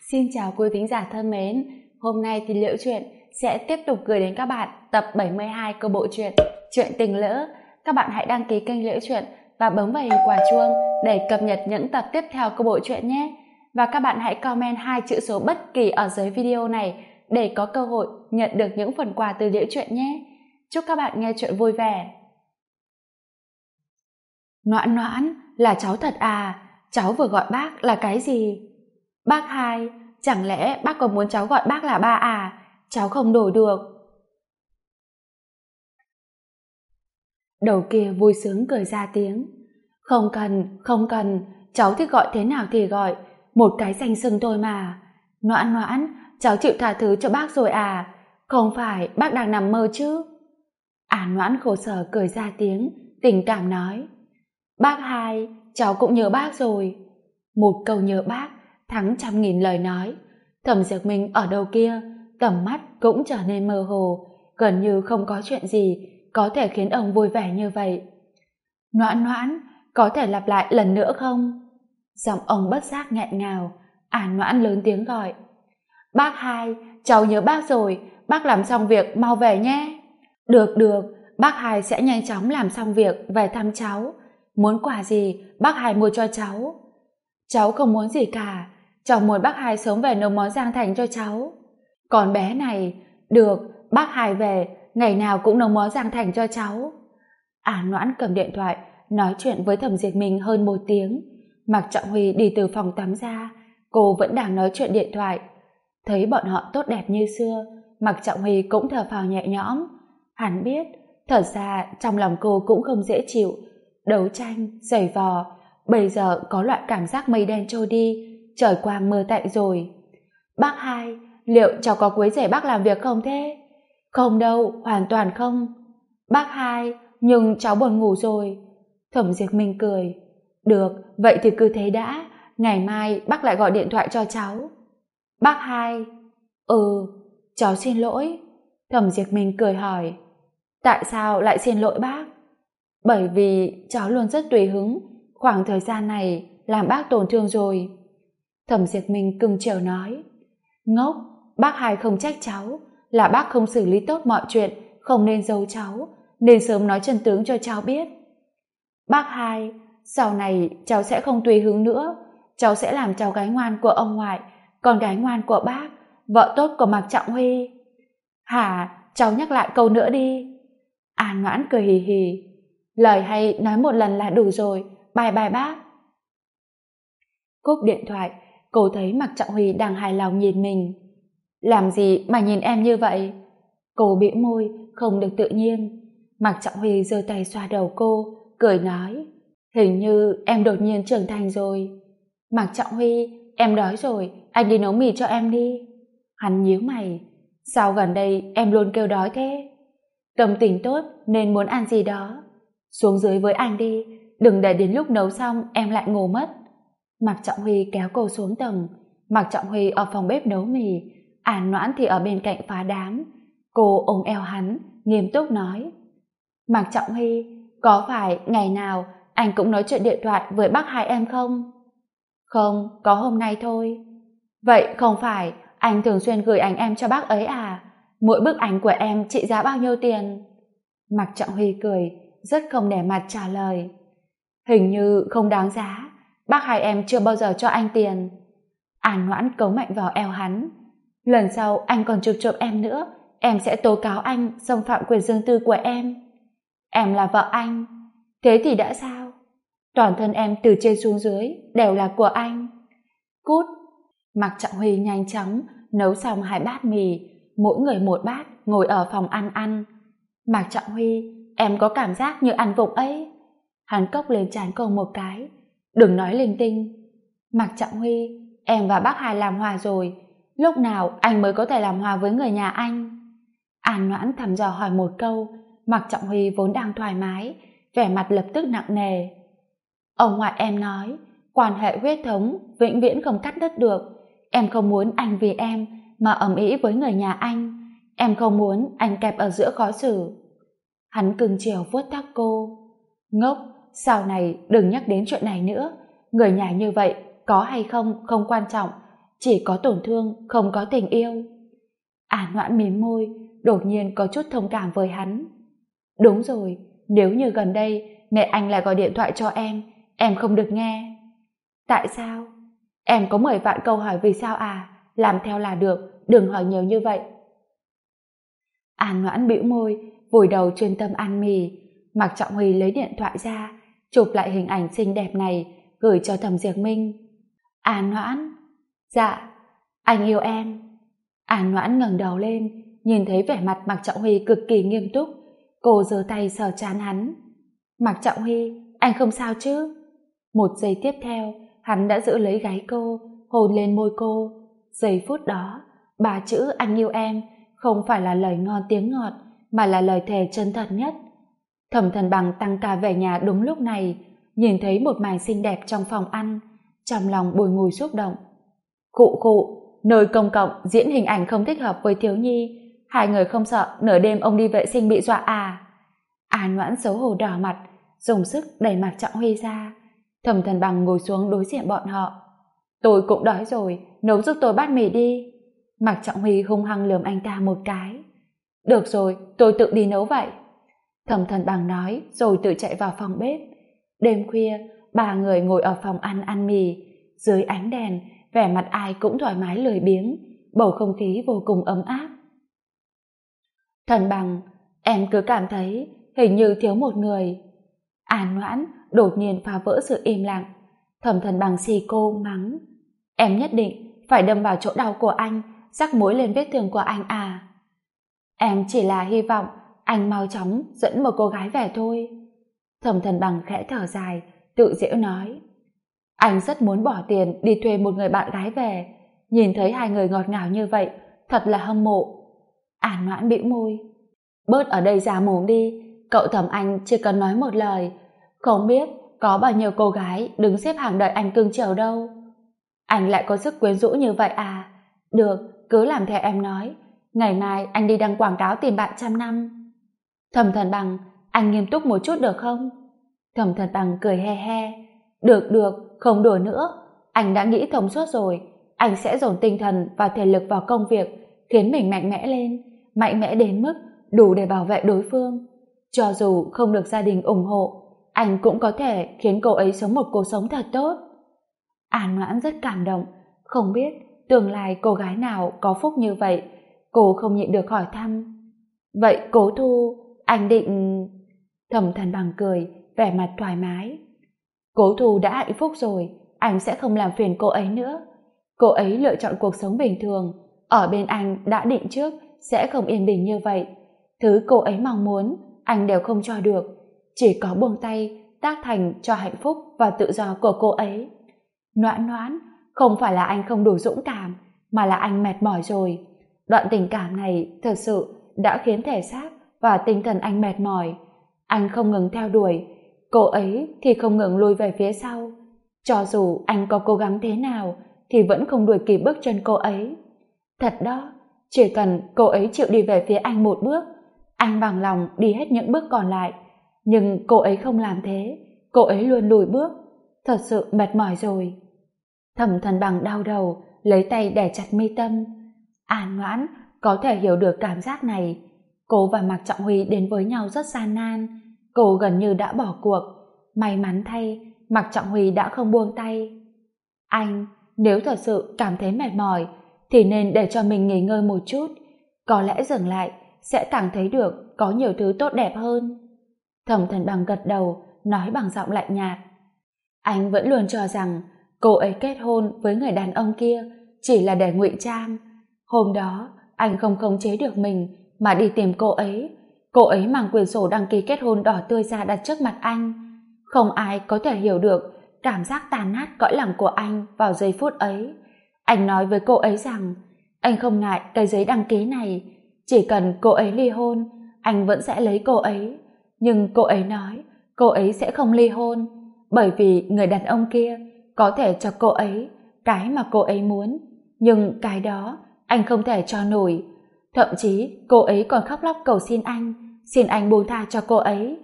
Xin chào quý thính giả thân mến, hôm nay thì Liễu Chuyện sẽ tiếp tục gửi đến các bạn tập 72 của bộ truyện Chuyện Tình Lữ. Các bạn hãy đăng ký kênh Liễu Chuyện và bấm vào hình quả chuông để cập nhật những tập tiếp theo của bộ truyện nhé. Và các bạn hãy comment 2 chữ số bất kỳ ở dưới video này để có cơ hội nhận được những phần quà từ Liễu Chuyện nhé. Chúc các bạn nghe chuyện vui vẻ. Noãn Noãn, là cháu thật à? Cháu vừa gọi bác là cái gì? Bác hai, chẳng lẽ bác có muốn cháu gọi bác là ba à? Cháu không đổi được. Đầu kia vui sướng cười ra tiếng. Không cần, cháu thích gọi thế nào thì gọi, một cái danh xưng thôi mà. Noãn Noãn, cháu chịu tha thứ cho bác rồi à? Không phải bác đang nằm mơ chứ? Noãn khổ sở cười ra tiếng, tình cảm nói. Bác hai, cháu cũng nhớ bác rồi. Một câu nhớ bác thắng 100.000 lời nói. Thẩm Diệp Minh ở đầu kia, tầm mắt cũng trở nên mơ hồ, gần như không có chuyện gì có thể khiến ông vui vẻ như vậy. Noãn Noãn, có thể lặp lại lần nữa không? Giọng ông bất giác nghẹn ngào. Noãn lớn tiếng gọi. Bác hai, cháu nhớ bác rồi, bác làm xong việc mau về nhé. Được, bác hai sẽ nhanh chóng làm xong việc về thăm cháu. Muốn quà gì bác hai mua cho cháu? Cháu không muốn gì cả, cháu muốn bác hai sớm về nấu món rang thành cho cháu. Còn bé này, được, bác hai về, ngày nào cũng nấu món rang thành cho cháu. Noãn cầm điện thoại, nói chuyện với Thẩm Diệp Minh hơn 1 tiếng. Mạc Trọng Huy đi từ phòng tắm ra, cô vẫn đang nói chuyện điện thoại. Thấy bọn họ tốt đẹp như xưa, Mạc Trọng Huy cũng thở phào nhẹ nhõm. Hắn biết, thật ra trong lòng cô cũng không dễ chịu, đấu tranh, giày vò. Bây giờ có loại cảm giác mây đen trôi đi, trời quang mưa tạnh rồi. Bác hai, liệu cháu có quấy rầy bác làm việc không thế? Không đâu, hoàn toàn không. Bác hai, nhưng cháu buồn ngủ rồi. Thẩm Diệp Minh cười. Được, vậy thì cứ thế đã, ngày mai bác lại gọi điện thoại cho cháu. Bác hai. Cháu xin lỗi. Thẩm Diệp Minh cười hỏi. Tại sao lại xin lỗi bác? Bởi vì cháu luôn rất tùy hứng, khoảng thời gian này làm bác tổn thương rồi. Thẩm Diệp Minh cưng chiều nói. Ngốc, bác hai không trách cháu, là bác không xử lý tốt mọi chuyện, không nên giấu cháu, nên sớm nói chân tướng cho cháu biết. Bác hai, sau này cháu sẽ không tùy hứng nữa, cháu sẽ làm cháu gái ngoan của ông ngoại, con gái ngoan của bác, vợ tốt của Mạc Trọng Huy. Hả, cháu nhắc lại câu nữa đi. Noãn cười hì hì. Lời hay nói một lần là đủ rồi, bye bye bác. Cúp điện thoại, cô thấy Mạc Trọng Huy đang hài lòng nhìn mình. Làm gì mà nhìn em như vậy? Cô bĩu môi, không được tự nhiên. Mạc Trọng Huy giơ tay xoa đầu cô, cười nói. Hình như em đột nhiên trưởng thành rồi. Mạc Trọng Huy, em đói rồi, anh đi nấu mì cho em đi. Hắn nhíu mày. Sao gần đây em luôn kêu đói thế? Tâm tình tốt nên muốn ăn gì đó. Xuống dưới với anh đi, đừng để đến lúc nấu xong em lại ngủ mất. Mạc Trọng Huy kéo cô xuống tầng. Mạc Trọng Huy ở phòng bếp nấu mì, Noãn thì ở bên cạnh phá đám. Cô ôm eo hắn, nghiêm túc nói. Mạc Trọng Huy, có phải ngày nào anh cũng nói chuyện điện thoại với bác hai em không? Không, có hôm nay thôi. Vậy không phải anh thường xuyên gửi ảnh em cho bác ấy à? Mỗi bức ảnh của em trị giá bao nhiêu tiền? Mạc Trọng Huy cười, rất không nể mặt trả lời. Hình như không đáng giá, bác hai em chưa bao giờ cho anh tiền. Noãn cấu mạnh vào eo hắn. Lần sau anh còn chụp trộm em nữa, em sẽ tố cáo anh xâm phạm quyền riêng tư của em. Em là vợ anh. Thế thì đã sao? Toàn thân em từ trên xuống dưới đều là của anh. Cút. Mạc Trọng Huy nhanh chóng nấu xong 2 bát mì, mỗi người 1 bát, ngồi ở phòng ăn. Mạc Trọng Huy, em có cảm giác như ăn vụng ấy. Hắn cốc lên trán cô một cái. Đừng nói linh tinh. Mạc Trọng Huy, em và bác hai làm hòa rồi, lúc nào anh mới có thể làm hòa với người nhà anh? Noãn thăm dò hỏi một câu. Mạc Trọng Huy vốn đang thoải mái, vẻ mặt lập tức nặng nề. Ông ngoại em nói, quan hệ huyết thống vĩnh viễn không cắt đứt được. Em không muốn anh vì em mà ầm ĩ với người nhà anh. Em không muốn anh kẹp ở giữa khó xử. Hắn cưng chiều vuốt tóc cô. Ngốc, sau này đừng nhắc đến chuyện này nữa. Người nhà như vậy có hay không không quan trọng, chỉ có tổn thương, không có tình yêu. An Noãn mím môi, đột nhiên có chút thông cảm với hắn. Đúng rồi, nếu như gần đây mẹ anh lại gọi điện thoại cho em không được nghe. Tại sao? Em có 10 vạn câu hỏi vì sao à, làm theo là được, đừng hỏi nhiều như vậy. An Noãn bĩu môi, vùi đầu chuyên tâm ăn mì. Mạc Trọng Huy lấy điện thoại ra, chụp lại hình ảnh xinh đẹp này, gửi cho Thẩm Diệc Minh. An Noãn. Dạ, anh yêu em. An Noãn ngẩng đầu lên, nhìn thấy vẻ mặt Mạc Trọng Huy cực kỳ nghiêm túc. Cô giơ tay sờ trán hắn. Mạc Trọng Huy, anh không sao chứ? Một giây tiếp theo, hắn đã giữ lấy gáy cô, hôn lên môi cô. Giây phút đó, 3 chữ anh yêu em không phải là lời ngon tiếng ngọt, mà là lời thề chân thật nhất. Thẩm Thần Bằng tăng ca về nhà đúng lúc này, nhìn thấy một màn xinh đẹp trong phòng ăn, trong lòng bùi ngùi xúc động. Khụ khụ, nơi công cộng diễn hình ảnh không thích hợp với thiếu nhi, hai người không sợ nửa đêm ông đi vệ sinh bị dọa à? An Noãn xấu hổ đỏ mặt, dùng sức đẩy Mạc Trọng Huy ra. Thẩm Thần Bằng ngồi xuống đối diện bọn họ. Tôi cũng đói rồi, nấu giúp tôi bát mì đi. Mạc Trọng Huy hung hăng lườm anh ta một cái. Được rồi, tôi tự đi nấu vậy. Thẩm Thần Bằng nói rồi tự chạy vào phòng bếp. Đêm khuya, ba người ngồi ở phòng ăn mì. Dưới ánh đèn, vẻ mặt ai cũng thoải mái lười biếng, bầu không khí vô cùng ấm áp. Thần Bằng, em cứ cảm thấy hình như thiếu một người. An Noãn đột nhiên phá vỡ sự im lặng. Thẩm Thần Bằng xì cô mắng. Em nhất định phải đâm vào chỗ đau của anh, rắc muối lên vết thương của anh à? Em chỉ là hy vọng anh mau chóng dẫn một cô gái về thôi. Thẩm Thần Bằng khẽ thở dài, tự giễu nói. Anh rất muốn bỏ tiền đi thuê một người bạn gái về, nhìn thấy hai người ngọt ngào như vậy, thật là hâm mộ. An Noãn bĩu môi. Bớt ở đây giả mồm đi, cậu Thẩm Anh chỉ cần nói một lời, không biết có bao nhiêu cô gái đứng xếp hàng đợi anh cưng chiều đâu. Anh lại có sức quyến rũ như vậy à? Được, cứ làm theo em nói. Ngày mai anh đi đăng quảng cáo tìm bạn 100 năm. Thẩm Thần Bằng, anh nghiêm túc một chút được không? Thẩm Thần Bằng cười he he. Được, không đùa nữa. Anh đã nghĩ thông suốt rồi. Anh sẽ dồn tinh thần và thể lực vào công việc, khiến mình mạnh mẽ lên, mạnh mẽ đến mức đủ để bảo vệ đối phương. Cho dù không được gia đình ủng hộ, anh cũng có thể khiến cô ấy sống một cuộc sống thật tốt. An Noãn rất cảm động, không biết tương lai cô gái nào có phúc như vậy. Cô không nhịn được hỏi thăm. Vậy Cố Thu, anh định... Thẩm Thần Bằng cười, vẻ mặt thoải mái. Cố Thu đã hạnh phúc rồi, anh sẽ không làm phiền cô ấy nữa. Cô ấy lựa chọn cuộc sống bình thường, ở bên anh đã định trước sẽ không yên bình như vậy. Thứ cô ấy mong muốn, anh đều không cho được. Chỉ có buông tay, tác thành cho hạnh phúc và tự do của cô ấy. Noãn, không phải là anh không đủ dũng cảm, mà là anh mệt mỏi rồi. Đoạn tình cảm này thật sự đã khiến thể xác và tinh thần anh mệt mỏi. Anh không ngừng theo đuổi, cô ấy thì không ngừng lùi về phía sau. Cho dù anh có cố gắng thế nào thì vẫn không đuổi kịp bước chân cô ấy. Thật đó, chỉ cần cô ấy chịu đi về phía anh một bước, anh bằng lòng đi hết những bước còn lại. Nhưng cô ấy không làm thế, cô ấy luôn lùi bước. Thật sự mệt mỏi rồi. Thẩm Thần Bằng đau đầu, lấy tay đè chặt mi tâm. An Noãn có thể hiểu được cảm giác này. Cô và Mạc Trọng Huy đến với nhau rất gian nan. Cô gần như đã bỏ cuộc. May mắn thay, Mạc Trọng Huy đã không buông tay. Anh, nếu thật sự cảm thấy mệt mỏi, thì nên để cho mình nghỉ ngơi một chút. Có lẽ dừng lại sẽ càng thấy được có nhiều thứ tốt đẹp hơn. Thẩm Thần Bằng gật đầu, nói bằng giọng lạnh nhạt. Anh vẫn luôn cho rằng cô ấy kết hôn với người đàn ông kia chỉ là để ngụy trang. Hôm đó, anh không khống chế được mình mà đi tìm cô ấy. Cô ấy mang quyển sổ đăng ký kết hôn đỏ tươi ra đặt trước mặt anh. Không ai có thể hiểu được cảm giác tàn nát cõi lòng của anh vào giây phút ấy. Anh nói với cô ấy rằng anh không ngại cái giấy đăng ký này, chỉ cần cô ấy ly hôn, anh vẫn sẽ lấy cô ấy. Nhưng cô ấy nói cô ấy sẽ không ly hôn, bởi vì người đàn ông kia có thể cho cô ấy cái mà cô ấy muốn, nhưng cái đó anh không thể cho nổi. Thậm chí cô ấy còn khóc lóc cầu xin anh buông tha cho cô ấy.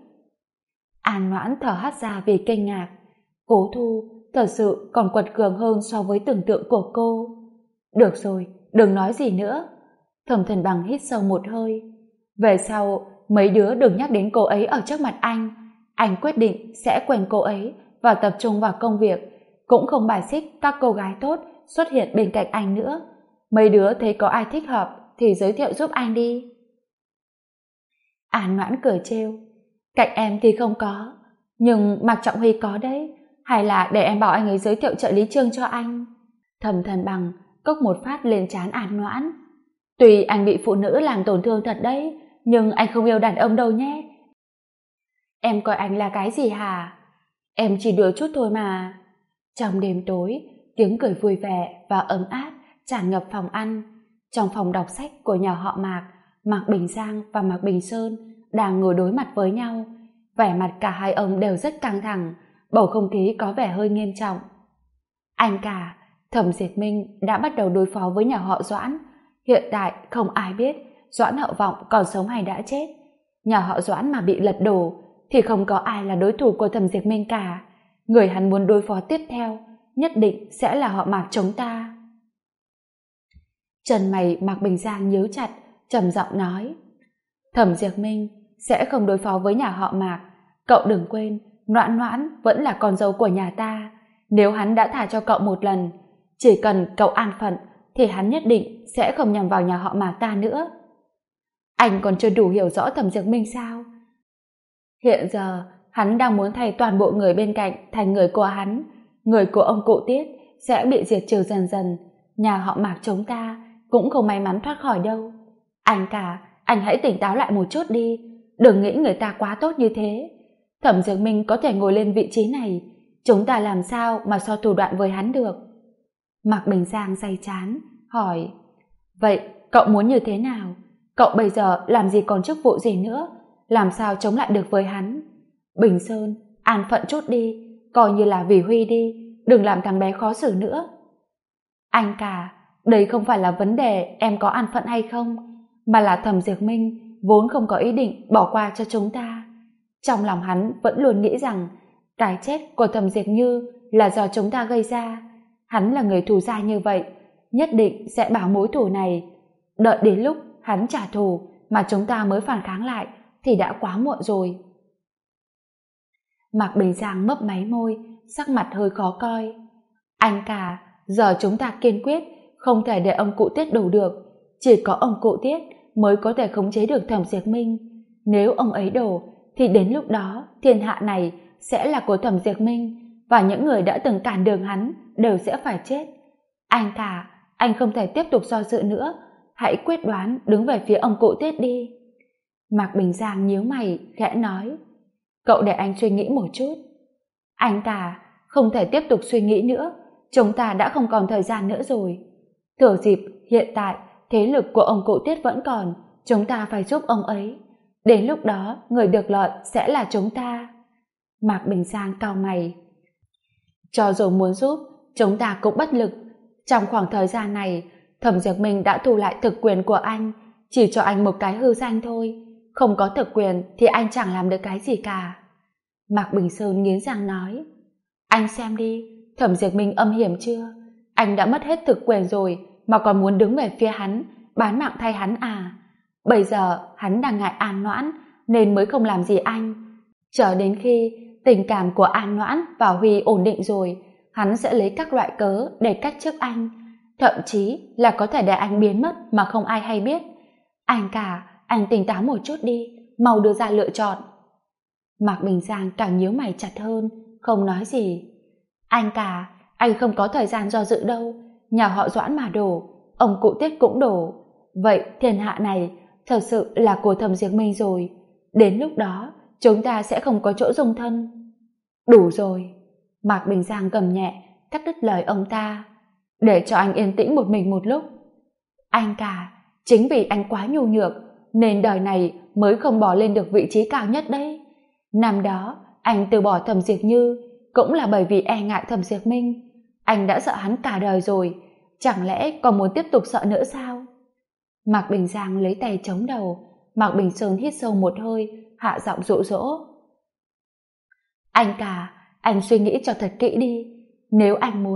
An Noãn thở hắt ra vì kinh ngạc. Cố Thu thật sự còn quật cường hơn so với tưởng tượng của cô. Được rồi, đừng nói gì nữa. Thẩm Thần Bằng hít sâu một hơi. Về sau, mấy đứa đừng nhắc đến cô ấy ở trước mặt anh. Anh quyết định sẽ quên cô ấy và tập trung vào công việc, cũng không bài xích các cô gái tốt xuất hiện bên cạnh anh nữa. Mấy đứa thấy có ai thích hợp thì giới thiệu giúp anh đi. An Noãn cười trêu. Cạnh em thì không có, nhưng Mạc Trọng Huy có đấy. Hay là để em bảo anh ấy giới thiệu trợ lý Trương cho anh. Thẩm Thần Bằng cốc một phát lên trán An Noãn. Tuy anh bị phụ nữ làm tổn thương thật đấy, nhưng anh không yêu đàn ông đâu nhé. Em coi anh là cái gì hả? Em chỉ đùa chút thôi mà. Trong đêm tối, tiếng cười vui vẻ và ấm áp tràn ngập phòng ăn. Trong phòng đọc sách của nhà họ Mạc, Mạc Bình Giang và Mạc Bình Sơn đang ngồi đối mặt với nhau. Vẻ mặt cả hai ông đều rất căng thẳng, bầu không khí có vẻ hơi nghiêm trọng. Anh cả, Thẩm Diệt Minh đã bắt đầu đối phó với nhà họ Doãn. Hiện tại không ai biết Doãn Hậu Vọng còn sống hay đã chết. Nhà họ Doãn mà bị lật đổ thì không có ai là đối thủ của Thẩm Diệt Minh cả. Người hắn muốn đối phó tiếp theo nhất định sẽ là họ Mạc chúng ta. Chân mày Mạc Bình Giang nhíu chặt, trầm giọng nói: Thẩm Diệt Minh sẽ không đối phó với nhà họ Mạc. Cậu đừng quên, Noãn Noãn vẫn là con dâu của nhà ta. Nếu hắn đã thả cho cậu một lần, chỉ cần cậu an phận thì hắn nhất định sẽ không nhằm vào nhà họ Mạc ta nữa. Anh còn chưa đủ hiểu rõ Thẩm Diệt Minh sao? Hiện giờ hắn đang muốn thay toàn bộ người bên cạnh thành người của hắn. Người của ông cụ Tiết sẽ bị diệt trừ dần dần. Nhà họ Mạc chúng ta cũng không may mắn thoát khỏi đâu. Anh cả, anh hãy tỉnh táo lại một chút đi. Đừng nghĩ người ta quá tốt như thế. Thẩm Diệt Minh có thể ngồi lên vị trí này, chúng ta làm sao mà so thủ đoạn với hắn được? Mạc Bình Giang day chán hỏi: Vậy cậu muốn như thế nào? Cậu bây giờ làm gì còn chức vụ gì nữa? Làm sao chống lại được với hắn? Bình Sơn, an phận chút đi, coi như là vì Huy đi, đừng làm thằng bé khó xử nữa. Anh cả, đây không phải là vấn đề em có an phận hay không, mà là Thẩm Diệt Minh vốn không có ý định bỏ qua cho chúng ta. Trong lòng hắn vẫn luôn nghĩ rằng cái chết của Thẩm Diệt Như là do chúng ta gây ra. Hắn là người thù dai như vậy, nhất định sẽ báo mối thù này. Đợi đến lúc hắn trả thù mà chúng ta mới phản kháng lại thì đã quá muộn rồi. Mạc Bình Giang mấp máy môi, sắc mặt hơi khó coi. Anh cả, giờ chúng ta kiên quyết không thể để ông cụ Tiết đổ được. Chỉ có ông cụ Tiết mới có thể khống chế được Thẩm Diệt Minh. Nếu ông ấy đổ thì đến lúc đó thiên hạ này sẽ là của Thẩm Diệt Minh, và những người đã từng cản đường hắn đều sẽ phải chết. Anh cả, anh không thể tiếp tục do dự nữa, hãy quyết đoán đứng về phía ông cụ Tiết đi. Mạc Bình Giang nhíu mày khẽ nói: Cậu để anh suy nghĩ một chút. Anh cả, không thể tiếp tục suy nghĩ nữa, chúng ta đã không còn thời gian nữa rồi. Thừa dịp hiện tại thế lực của ông cụ Tiết vẫn còn, chúng ta phải giúp ông ấy. Đến lúc đó người được lợi sẽ là chúng ta. Mạc Bình Giang cau mày. Cho dù muốn giúp, chúng ta cũng bất lực. Trong khoảng thời gian này, Thẩm Diệt Minh đã thu lại thực quyền của anh, chỉ cho anh một cái hư danh thôi. Không có thực quyền thì anh chẳng làm được cái gì cả. Mạc Bình Sơn nghiến răng nói: Anh xem đi, Thẩm Diệt Minh âm hiểm chưa? Anh đã mất hết thực quyền rồi mà còn muốn đứng về phía hắn, bán mạng thay hắn à? Bây giờ hắn đang ngại An Noãn nên mới không làm gì anh. Chờ đến khi tình cảm của An Noãn và Huy ổn định rồi, hắn sẽ lấy các loại cớ để cách chức anh, thậm chí là có thể để anh biến mất mà không ai hay biết. Anh cả, anh tỉnh táo một chút đi, mau đưa ra lựa chọn. Mạc Bình Giang càng nhíu mày chặt hơn, không nói gì. Anh cả, anh không có thời gian do dự đâu. Nhà họ Doãn mà đổ, ông cụ Tiết cũng đổ. Vậy thiên hạ này thật sự là của Thẩm Diệt Minh rồi. Đến lúc đó chúng ta sẽ không có chỗ dung thân. Đủ rồi. Mạc Bình Giang gầm nhẹ cắt đứt lời ông ta. Để cho anh yên tĩnh một mình một lúc. Anh cả, chính vì anh quá nhu nhược nên đời này mới không bỏ lên được vị trí cao nhất đấy. Năm đó anh từ bỏ Thẩm Diệt Như cũng là bởi vì e ngại Thẩm Diệt Minh. Anh đã sợ hắn cả đời rồi, chẳng lẽ còn muốn tiếp tục sợ nữa sao? Mạc Bình Giang lấy tay chống đầu. Mạc Bình Sơn hít sâu một hơi, hạ giọng dụ dỗ: Anh cả, anh suy nghĩ cho thật kỹ đi. Nếu anh muốn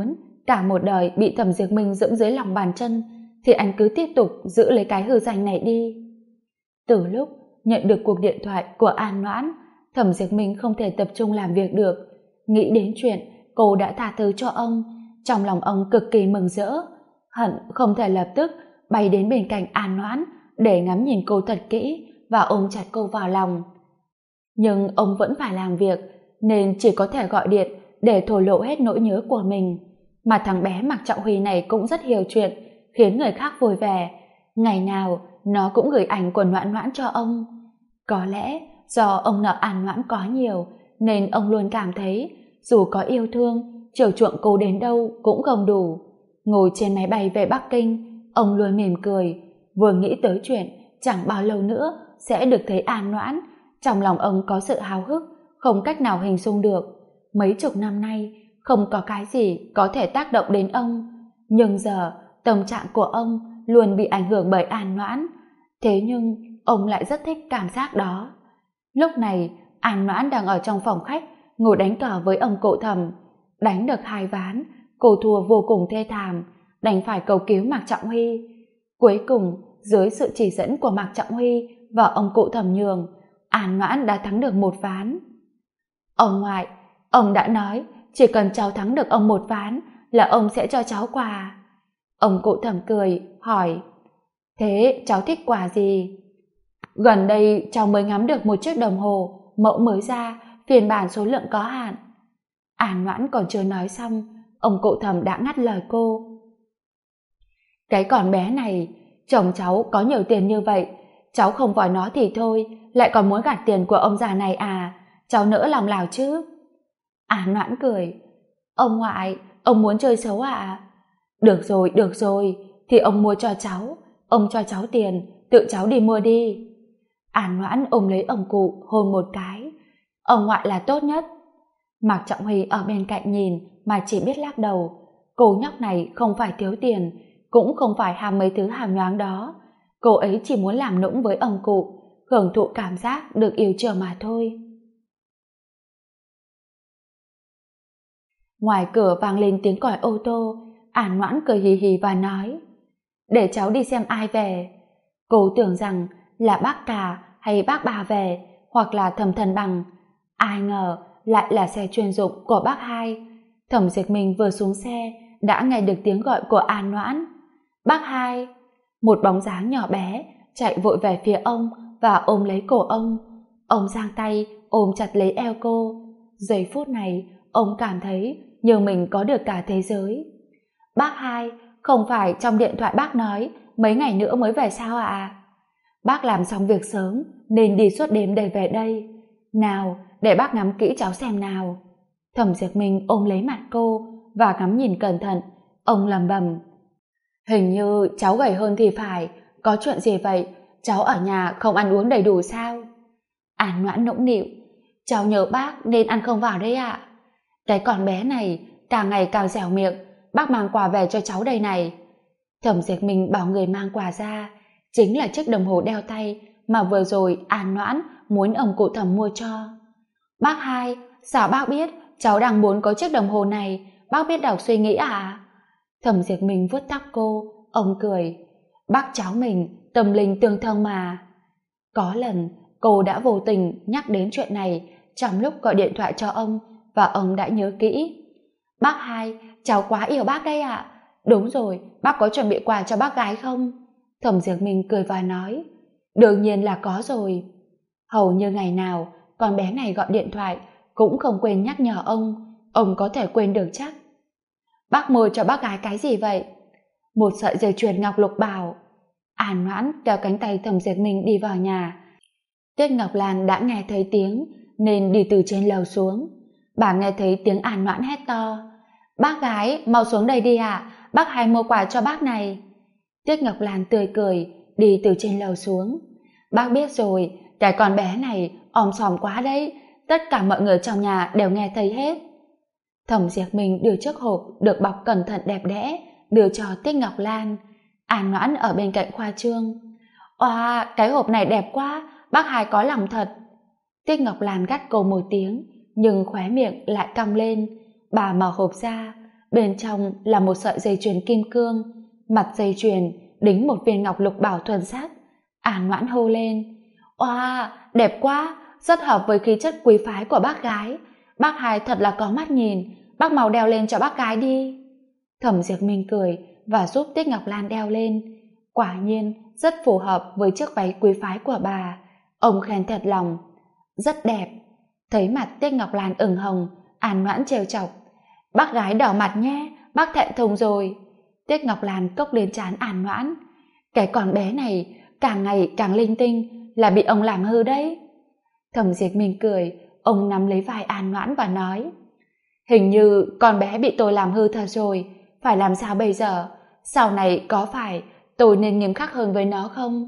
cả một đời bị Thẩm Diệp Minh dẫm dưới lòng bàn chân, thì anh cứ tiếp tục giữ lấy cái hư danh này đi. Từ lúc nhận được cuộc điện thoại của An Noãn, Thẩm Diệp Minh không thể tập trung làm việc được. Nghĩ đến chuyện cô đã tha thứ cho ông, trong lòng ông cực kỳ mừng rỡ, hận không thể lập tức bay đến bên cạnh An Noãn để ngắm nhìn cô thật kỹ và ôm chặt cô vào lòng. Nhưng ông vẫn phải làm việc, nên chỉ có thể gọi điện để thổ lộ hết nỗi nhớ của mình. Mà thằng bé Mạc Trọng Huy này cũng rất hiểu chuyện, khiến người khác vui vẻ. Ngày nào nó cũng gửi ảnh của Noãn Noãn cho ông. Có lẽ do ông nợ An Noãn có nhiều, nên ông luôn cảm thấy dù có yêu thương, chiều chuộng cô đến đâu cũng không đủ. Ngồi trên máy bay về Bắc Kinh, ông luôn mỉm cười, vừa nghĩ tới chuyện chẳng bao lâu nữa sẽ được thấy An Noãn. Trong lòng ông có sự háo hức không cách nào hình dung được. Mấy chục năm nay không có cái gì có thể tác động đến ông, nhưng giờ tâm trạng của ông luôn bị ảnh hưởng bởi An Noãn. Thế nhưng ông lại rất thích cảm giác đó. Lúc này An Noãn đang ở trong phòng khách ngồi đánh cờ với ông cụ Thẩm. Đánh được 2 ván, cô thua vô cùng thê thảm, đành phải cầu cứu Mạc Trọng Huy. Cuối cùng dưới sự chỉ dẫn của Mạc Trọng Huy và ông cụ Thẩm nhường, An Noãn đã thắng được 1 ván. Ông ngoại, ông đã nói chỉ cần cháu thắng được ông 1 ván là ông sẽ cho cháu quà. Ông cụ Thẩm cười hỏi, thế cháu thích quà gì? Gần đây cháu mới ngắm được một chiếc đồng hồ mẫu mới ra, phiên bản số lượng có hạn. An Noãn còn chưa nói xong, ông cụ Thẩm đã ngắt lời cô. Cái con bé này, chồng cháu có nhiều tiền như vậy, cháu không vòi nó thì thôi, lại còn muốn gạt tiền của ông già này à? Cháu nỡ lòng nào chứ? An Noãn cười, ông ngoại, ông muốn chơi xấu à? Được rồi, thì ông mua cho cháu, ông cho cháu tiền, tự cháu đi mua đi. An Noãn ôm lấy ông cụ hôn một cái. Ông ngoại là tốt nhất. Mạc Trọng Huy ở bên cạnh nhìn mà chỉ biết lắc đầu. Cô nhóc này không phải thiếu tiền, cũng không phải ham mấy thứ hào nhoáng đó. Cô ấy chỉ muốn làm nũng với ông cụ, hưởng thụ cảm giác được yêu chiều mà thôi. Ngoài cửa vang lên tiếng còi ô tô. An Noãn cười hì hì và nói, để cháu đi xem ai về. Cô tưởng rằng là bác cả hay bác bà về, hoặc là Thẩm Thần Bằng. Ai ngờ lại là xe chuyên dụng của bác Hai. Thẩm Diệp Minh vừa xuống xe đã nghe được tiếng gọi của An Noãn. Bác Hai! Một bóng dáng nhỏ bé chạy vội về phía ông và ôm lấy cổ ông. Ông giang tay ôm chặt lấy eo cô. Giây phút này ông cảm thấy như mình có được cả thế giới. Bác Hai, không phải trong điện thoại bác nói mấy ngày nữa mới về sao ạ? Bác làm xong việc sớm nên đi suốt đêm để về đây. Nào, để bác ngắm kỹ cháu xem nào. Thẩm Diệp Minh ôm lấy mặt cô và ngắm nhìn cẩn thận. Ông lẩm bẩm, hình như cháu gầy hơn thì phải. Có chuyện gì vậy? Cháu ở nhà không ăn uống đầy đủ sao? An Noãn nũng nịu, cháu nhớ bác nên ăn không vào đấy ạ. Cái con bé này càng ngày càng dẻo miệng. Bác mang quà về cho cháu đây này. Thẩm Diệp Minh bảo người mang quà ra, chính là chiếc đồng hồ đeo tay mà vừa rồi An Noãn muốn ông cụ Thẩm mua cho. Bác Hai, sao bác biết cháu đang muốn có chiếc đồng hồ này? Bác biết đọc suy nghĩ à? Thẩm Diệp Minh vuốt tóc cô, ông cười, bác cháu mình tâm linh tương thông mà. Có lần cô đã vô tình nhắc đến chuyện này trong lúc gọi điện thoại cho ông, và ông đã nhớ kỹ. Bác Hai, cháu quá yêu bác đấy ạ. Đúng rồi, bác có chuẩn bị quà cho bác gái không? Thẩm Diệp Minh cười và nói, đương nhiên là có rồi. Hầu như ngày nào con bé này gọi điện thoại cũng không quên nhắc nhở ông có thể quên được chắc. Bác mua cho bác gái cái gì vậy? Một sợi dây chuyền ngọc lục bảo. An Noãn kéo cánh tay Thẩm Diệp Minh đi vào nhà. Tiết Ngọc Lan đã nghe thấy tiếng nên đi từ trên lầu xuống. Bà nghe thấy tiếng An Noãn hét to, bác gái mau xuống đây đi ạ, bác Hai mua quà cho bác này. Tiết Ngọc Lan tươi cười đi từ trên lầu xuống. Bác biết rồi, cái con bé này òm sòm quá đấy, tất cả mọi người trong nhà đều nghe thấy hết. Thẩm Diệp Minh đưa chiếc hộp được bọc cẩn thận đẹp đẽ đưa cho Tiết Ngọc Lan. An Noãn ở bên cạnh khoa trương, oa, cái hộp này đẹp quá, bác Hai có lòng thật. Tiết Ngọc Lan gắt cô một tiếng, nhưng khóe miệng lại cong lên. Bà mở hộp ra, bên trong là một sợi dây chuyền kim cương, mặt dây chuyền đính một viên ngọc lục bảo thuần sắc. An Noãn hô lên: "Oa, đẹp quá, rất hợp với khí chất quý phái của bác gái. Bác hai thật là có mắt nhìn, bác mau đeo lên cho bác gái đi." Thẩm Diệp Minh cười và giúp Tiết Ngọc Lan đeo lên. Quả nhiên rất phù hợp với chiếc váy quý phái của bà. Ông khen thật lòng: "Rất đẹp." Thấy mặt Tiết Ngọc Lan ửng hồng, An Noãn trêu chọc: "Bác gái đỏ mặt nhé, bác thẹn thùng rồi." Tiết Ngọc Lan cốc lên trán An Noãn: "Cái con bé này càng ngày càng linh tinh, là bị ông làm hư đấy." Thẩm Diệp Minh cười, ông nắm lấy vai An Noãn và nói: "Hình như con bé bị tôi làm hư thật rồi, phải làm sao bây giờ? Sau này có phải tôi nên nghiêm khắc hơn với nó không?"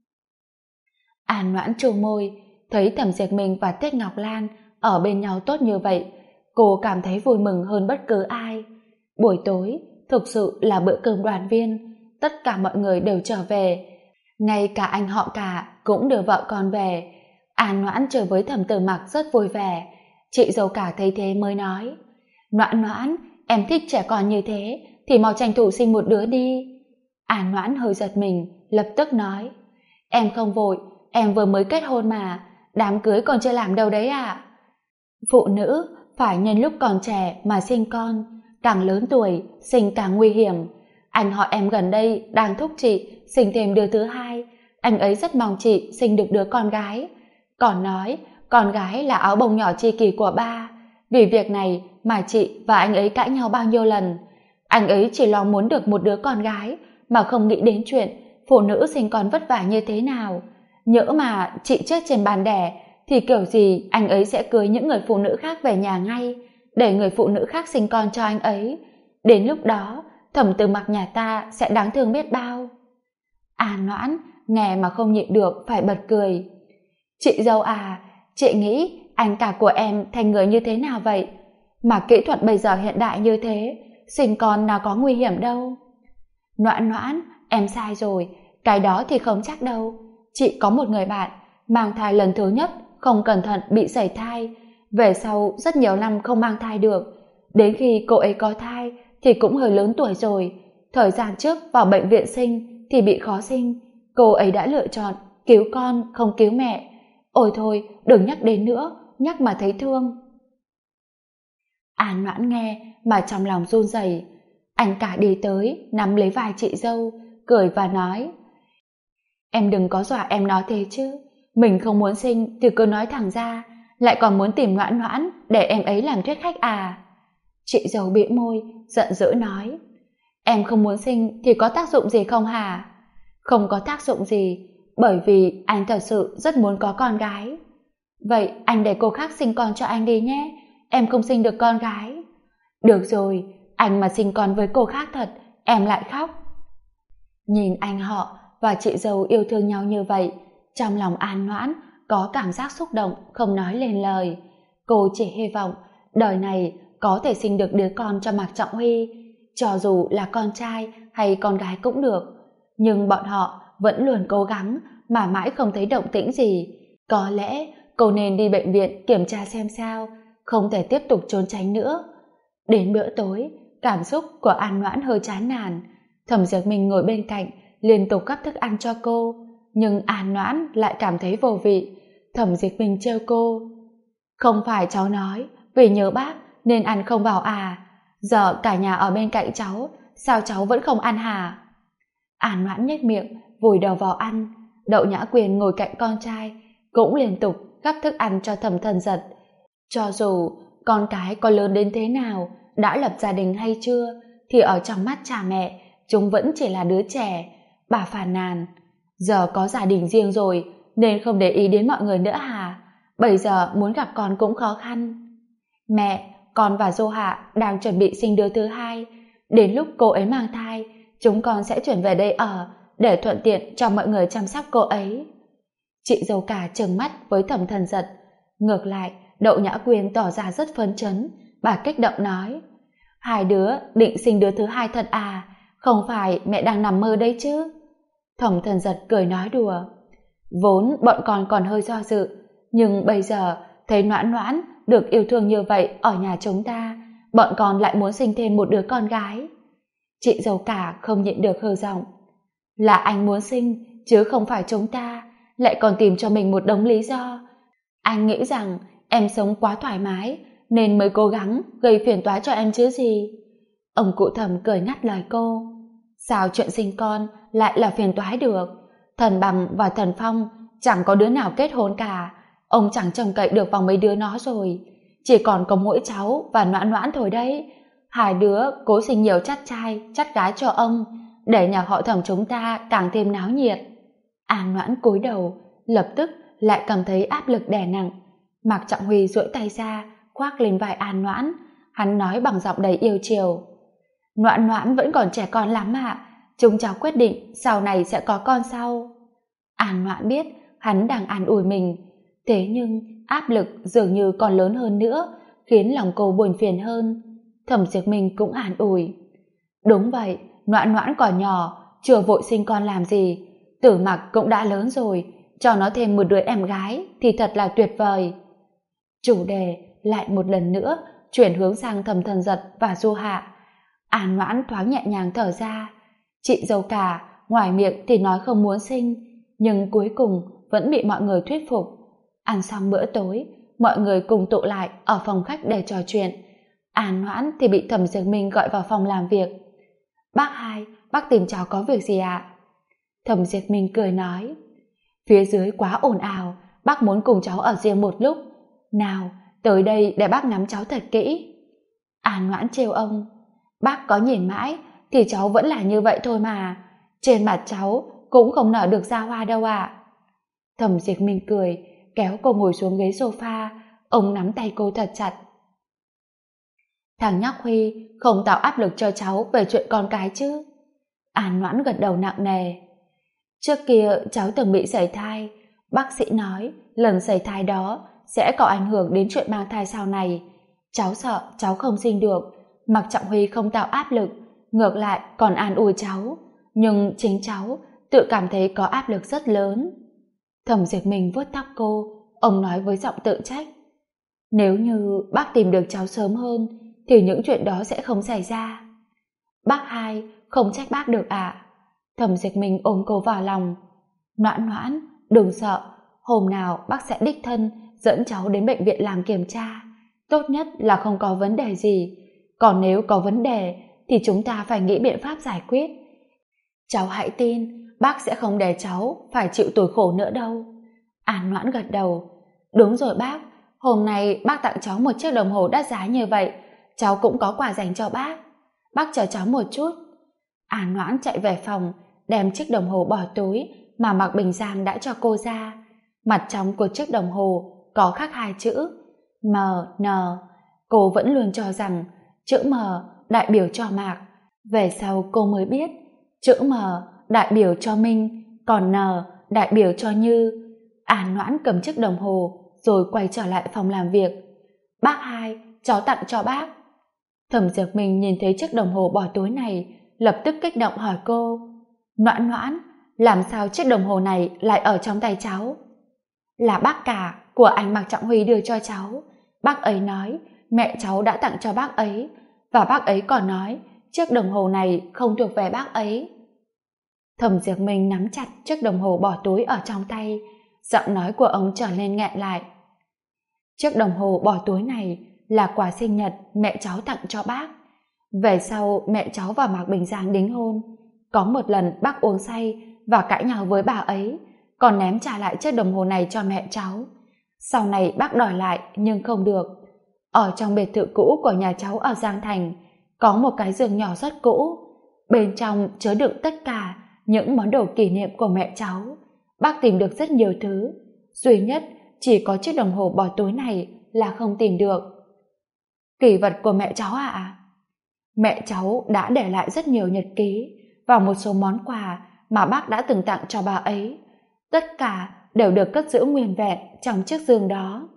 An Noãn trêu môi, thấy Thẩm Diệp Minh và Tiết Ngọc Lan ở bên nhau tốt như vậy, cô cảm thấy vui mừng hơn bất cứ ai. Buổi tối thực sự là bữa cơm đoàn viên, tất cả mọi người đều trở về, ngay cả anh họ cả cũng đưa vợ con về. An Noãn chơi với Thẩm Tử Mặc rất vui vẻ. Chị dâu cả thấy thế mới nói: "Noãn Noãn, em thích trẻ con như thế thì mau tranh thủ sinh một đứa đi." An Noãn hơi giật mình, lập tức nói: "Em không vội, em vừa mới kết hôn mà, đám cưới còn chưa làm đâu đấy ạ." Phụ nữ phải nhân lúc còn trẻ mà sinh con, càng lớn tuổi sinh càng nguy hiểm. Anh họ em gần đây đang thúc chị sinh thêm đứa thứ hai, anh ấy rất mong chị sinh được đứa con gái, còn nói con gái là áo bông nhỏ tri kỷ của ba. Vì việc này mà chị và anh ấy cãi nhau bao nhiêu lần. Anh ấy chỉ lo muốn được một đứa con gái mà không nghĩ đến chuyện phụ nữ sinh con vất vả như thế nào. Nhỡ mà chị chết trên bàn đẻ thì kiểu gì anh ấy sẽ cưới những người phụ nữ khác về nhà ngay, để người phụ nữ khác sinh con cho anh ấy. Đến lúc đó Thẩm Tử Mặc nhà ta sẽ đáng thương biết bao." An Noãn nghe mà không nhịn được phải bật cười: "Chị dâu à, chị nghĩ anh cả của em thành người như thế nào vậy? Mà kỹ thuật bây giờ hiện đại như thế, sinh con nào có nguy hiểm đâu." "Noãn Noãn, em sai rồi, cái đó thì không chắc đâu. Chị có một người bạn mang thai lần thứ nhất không cẩn thận bị sảy thai, về sau rất nhiều năm không mang thai được. Đến khi cô ấy có thai thì cũng hơi lớn tuổi rồi. Thời gian trước vào bệnh viện sinh thì bị khó sinh, cô ấy đã lựa chọn cứu con không cứu mẹ. Ôi thôi, đừng nhắc đến nữa, nhắc mà thấy thương." An Noãn nghe mà trong lòng run rẩy. Anh cả đi tới nắm lấy vai chị dâu, cười và nói: "Em đừng có dọa em nói thế chứ, mình không muốn sinh thì cứ nói thẳng ra, lại còn muốn tìm Noãn Noãn để em ấy làm thuyết khách à?" Chị dâu bĩu môi giận dữ nói: "Em không muốn sinh thì có tác dụng gì không hả?" "Không có tác dụng gì, bởi vì anh thật sự rất muốn có con gái." "Vậy anh để cô khác sinh con cho anh đi nhé, em không sinh được con gái." "Được rồi, anh mà sinh con với cô khác thật, em lại khóc." Nhìn anh họ và chị dâu yêu thương nhau như vậy, trong lòng An Noãn có cảm giác xúc động không nói lên lời. Cô chỉ hy vọng đời này có thể sinh được đứa con cho Mạc Trọng Huy, cho dù là con trai hay con gái cũng được. Nhưng bọn họ vẫn luôn cố gắng mà mãi không thấy động tĩnh gì. Có lẽ cô nên đi bệnh viện kiểm tra xem sao, không thể tiếp tục trốn tránh nữa. Đến bữa tối, cảm xúc của An Noãn hơi chán nản. Thẩm Diệp Minh ngồi bên cạnh liên tục gắp thức ăn cho cô, nhưng An Noãn lại cảm thấy vô vị. Thẩm Diệp Minh trêu cô: "Không phải cháu nói vì nhớ bác nên ăn không vào à? Giờ cả nhà ở bên cạnh cháu, sao cháu vẫn không ăn hả?" An Noãn nhếch miệng vùi đầu vào ăn. Đậu Nhã Quyền ngồi cạnh con trai cũng liên tục gắp thức ăn cho Thẩm Thần Giật. Cho dù con cái có lớn đến thế nào, đã lập gia đình hay chưa, thì ở trong mắt cha mẹ chúng vẫn chỉ là đứa trẻ. Bà phàn nàn: "Giờ có gia đình riêng rồi nên không để ý đến mọi người nữa hả? Bây giờ muốn gặp con cũng khó khăn." "Mẹ, con và Dô Hạ đang chuẩn bị sinh đứa thứ hai. Đến lúc cô ấy mang thai, chúng con sẽ chuyển về đây ở, để thuận tiện cho mọi người chăm sóc cô ấy." Chị dâu cả trừng mắt với Thẩm Thần Giật. Ngược lại, Đậu Nhã Quyên tỏ ra rất phấn chấn. Bà kích động nói: "Hai đứa định sinh đứa thứ hai thật à? Không phải mẹ đang nằm mơ đấy chứ?" Thẩm Thần Giật cười nói đùa: "Vốn bọn con còn hơi do dự, nhưng bây giờ thấy Noãn Noãn được yêu thương như vậy ở nhà chúng ta, bọn con lại muốn sinh thêm một đứa con gái. Chị dâu cả không nhịn được hừ giọng. Là anh muốn sinh, chứ không phải chúng ta, lại còn tìm cho mình một đống lý do. Anh nghĩ rằng em sống quá thoải mái, nên mới cố gắng gây phiền toái cho em chứ gì. Ông cụ Thẩm cười ngắt lời cô. Sao chuyện sinh con lại là phiền toái được? Thần Bằng và Thần Phong chẳng có đứa nào kết hôn cả. Ông chẳng trông cậy được vào mấy đứa nó rồi. Chỉ còn có mỗi cháu và Noãn Noãn thôi đấy. Hai đứa cố sinh nhiều chắt trai, chắt gái cho ông, để nhà họ Thẩm chúng ta càng thêm náo nhiệt. An Noãn cúi đầu, lập tức lại cảm thấy áp lực đè nặng. Mạc Trọng Huy duỗi tay ra, khoác lên vai An Noãn. Hắn nói bằng giọng đầy yêu chiều. Noãn Noãn vẫn còn trẻ con lắm ạ. Chúng cháu quyết định sau này sẽ có con sau. An Noãn biết hắn đang an ủi mình. Thế nhưng áp lực dường như còn lớn hơn nữa, khiến lòng cô buồn phiền hơn. Thẩm Diệp Minh cũng an ủi. Đúng vậy, Noãn Noãn còn nhỏ, chưa vội sinh con làm gì. Tử Mặc cũng đã lớn rồi, cho nó thêm một đứa em gái thì thật là tuyệt vời. Chủ đề lại một lần nữa chuyển hướng sang Thẩm Thần Giật và Du Hạ. An Noãn thoáng nhẹ nhàng thở ra. Chị dâu cả ngoài miệng thì nói không muốn sinh, nhưng cuối cùng vẫn bị mọi người thuyết phục. Ăn xong bữa tối, mọi người cùng tụ lại ở phòng khách để trò chuyện. An Noãn thì bị Thẩm Diệp Minh gọi vào phòng làm việc. Bác hai, bác tìm cháu có việc gì ạ? Thẩm Diệp Minh cười nói. Phía dưới quá ồn ào, bác muốn cùng cháu ở riêng một lúc. Nào, tới đây để bác ngắm cháu thật kỹ. An Noãn trêu ông. Bác có nhìn mãi thì cháu vẫn là như vậy thôi mà. Trên mặt cháu cũng không nở được ra hoa đâu ạ. Thẩm Diệp Minh cười, kéo cô ngồi xuống ghế sofa. Ông nắm tay cô thật chặt. Thằng nhóc Huy không tạo áp lực cho cháu về chuyện con cái chứ? An Noãn gật đầu nặng nề. Trước kia cháu từng bị sảy thai. Bác sĩ nói lần sảy thai đó sẽ có ảnh hưởng đến chuyện mang thai sau này. Cháu sợ cháu không sinh được. Mạc Trọng Huy không tạo áp lực, ngược lại còn an ủi cháu. Nhưng chính cháu tự cảm thấy có áp lực rất lớn. Thẩm Diệp Minh vuốt tóc cô. Ông nói với giọng tự trách. Nếu như bác tìm được cháu sớm hơn thì những chuyện đó sẽ không xảy ra. Bác hai, không trách bác được ạ. Thẩm Diệp Minh ôm cô vào lòng. Noãn Noãn, đừng sợ, hôm nào bác sẽ đích thân dẫn cháu đến bệnh viện làm kiểm tra. Tốt nhất là không có vấn đề gì. Còn nếu có vấn đề thì chúng ta phải nghĩ biện pháp giải quyết. Cháu hãy tin, bác sẽ không để cháu phải chịu tủi khổ nữa đâu. An Noãn gật đầu. Đúng rồi bác, hôm nay bác tặng cháu một chiếc đồng hồ đắt giá như vậy, cháu cũng có quà dành cho bác. Bác chờ cháu một chút. An Noãn chạy về phòng, đem chiếc đồng hồ bỏ túi mà Mạc Bình Giang đã cho cô ra. Mặt trong của chiếc đồng hồ có khắc hai chữ MN. Cô vẫn luôn cho rằng chữ M đại biểu cho Mạc. Về sau cô mới biết chữ M đại biểu cho Minh, còn N đại biểu cho Như. An Noãn cầm chiếc đồng hồ rồi quay trở lại phòng làm việc. Bác hai, cháu tặng cho bác. Thẩm Diệp Minh nhìn thấy chiếc đồng hồ bỏ túi này, lập tức kích động hỏi cô. Noãn Noãn, làm sao chiếc đồng hồ này lại ở trong tay cháu? Là bác cả của anh Mạc Trọng Huy đưa cho cháu. Bác ấy nói mẹ cháu đã tặng cho bác ấy, và bác ấy còn nói chiếc đồng hồ này không thuộc về bác ấy. Thẩm Diệp Minh nắm chặt chiếc đồng hồ bỏ túi ở trong tay, giọng nói của ông trở nên nghẹn lại. Chiếc đồng hồ bỏ túi này là quà sinh nhật mẹ cháu tặng cho bác. Về sau mẹ cháu và Mạc Bình Giang đính hôn. Có một lần bác uống say và cãi nhau với bà ấy, còn ném trả lại chiếc đồng hồ này cho mẹ cháu. Sau này bác đòi lại nhưng không được. Ở trong biệt thự cũ của nhà cháu ở Giang Thành có một cái giường nhỏ rất cũ. Bên trong chứa đựng tất cả những món đồ kỷ niệm của mẹ cháu. Bác tìm được rất nhiều thứ, duy nhất chỉ có chiếc đồng hồ bỏ túi này là không tìm được. Kỷ vật của mẹ cháu ạ? Mẹ cháu đã để lại rất nhiều nhật ký và một số món quà mà bác đã từng tặng cho bà ấy. Tất cả đều được cất giữ nguyên vẹn trong chiếc giường đó.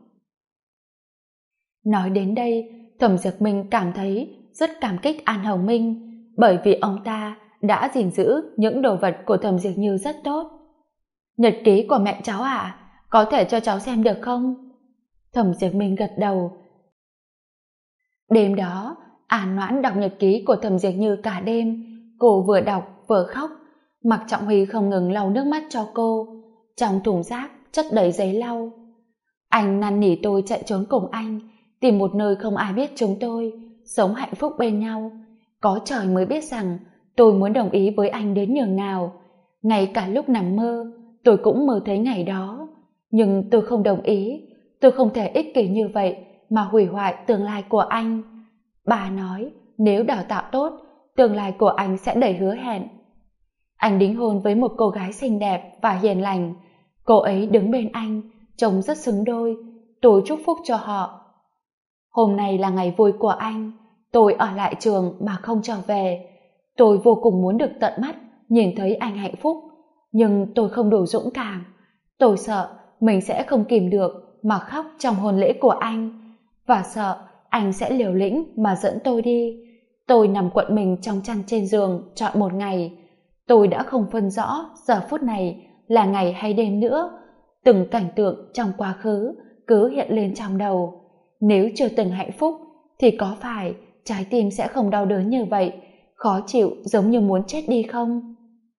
Nói đến đây, Thẩm Diệp Minh cảm thấy rất cảm kích An Hồng Minh, bởi vì ông ta đã gìn giữ những đồ vật của Thẩm Diệp Như rất tốt. Nhật ký của mẹ cháu ạ? Có thể cho cháu xem được không? Thẩm Diệp Minh gật đầu. Đêm đó, An Noãn đọc nhật ký của Thẩm Diệp Như cả đêm, cô vừa đọc vừa khóc. Mạc Trọng Huy không ngừng lau nước mắt cho cô, trong thùng rác chất đầy giấy lau. Anh năn nỉ tôi chạy trốn cùng anh, tìm một nơi không ai biết chúng tôi sống hạnh phúc bên nhau. Có trời mới biết rằng tôi muốn đồng ý với anh đến nhường nào. Ngay cả lúc nằm mơ, tôi cũng mơ thấy ngày đó. Nhưng tôi không đồng ý. Tôi không thể ích kỷ như vậy mà hủy hoại tương lai của anh. Bà nói nếu đào tạo tốt, tương lai của anh sẽ đầy hứa hẹn. Anh đính hôn với một cô gái xinh đẹp và hiền lành. Cô ấy đứng bên anh, trông rất xứng đôi. Tôi chúc phúc cho họ. Hôm nay là ngày vui của anh. Tôi ở lại trường mà không trở về. Tôi vô cùng muốn được tận mắt nhìn thấy anh hạnh phúc, nhưng tôi không đủ dũng cảm. Tôi sợ mình sẽ không kìm được mà khóc trong hôn lễ của anh, và sợ anh sẽ liều lĩnh mà dẫn tôi đi. Tôi nằm quặn mình trong chăn trên giường trọn một ngày. Tôi đã không phân rõ giờ phút này là ngày hay đêm nữa. Từng cảnh tượng trong quá khứ cứ hiện lên trong đầu. Nếu chưa từng hạnh phúc thì có phải trái tim sẽ không đau đớn như vậy, khó chịu giống như muốn chết đi không?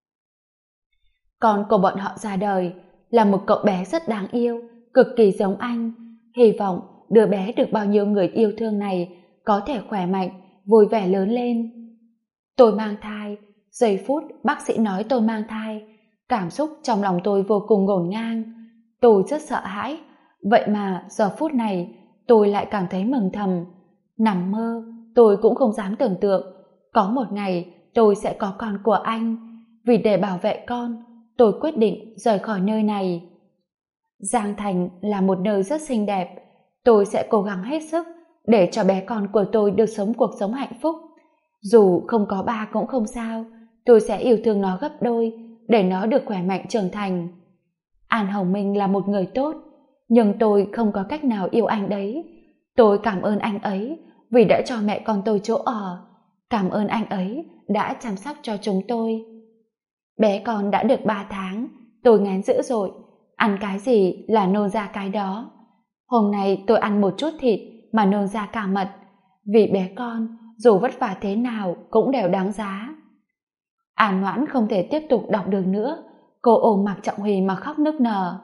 Con của bọn họ ra đời là một cậu bé rất đáng yêu, cực kỳ giống anh. Hy vọng đứa bé được bao nhiêu người yêu thương này có thể khỏe mạnh, vui vẻ lớn lên. Tôi mang thai. Giây phút bác sĩ nói tôi mang thai, cảm xúc trong lòng tôi vô cùng ngổn ngang. Tôi rất sợ hãi, vậy mà giờ phút này tôi lại cảm thấy mừng thầm. Nằm mơ, tôi cũng không dám tưởng tượng có một ngày tôi sẽ có con của anh. Vì để bảo vệ con, tôi quyết định rời khỏi nơi này. Giang Thành là một nơi rất xinh đẹp. Tôi sẽ cố gắng hết sức để cho bé con của tôi được sống cuộc sống hạnh phúc. Dù không có ba cũng không sao, tôi sẽ yêu thương nó gấp đôi để nó được khỏe mạnh trưởng thành. An Hồng Minh là một người tốt, nhưng tôi không có cách nào yêu anh đấy. Tôi cảm ơn anh ấy vì đã cho mẹ con tôi chỗ ở. Cảm ơn anh ấy đã chăm sóc cho chúng tôi. Bé con đã được 3 tháng, tôi ngán dữ rồi. Ăn cái gì là nôn ra cái đó. Hôm nay tôi ăn một chút thịt mà nôn ra cả mật. Vì bé con, dù vất vả thế nào cũng đều đáng giá. An Noãn không thể tiếp tục đọc được nữa. Cô ôm Mạc Trọng Huy mà khóc nức nở.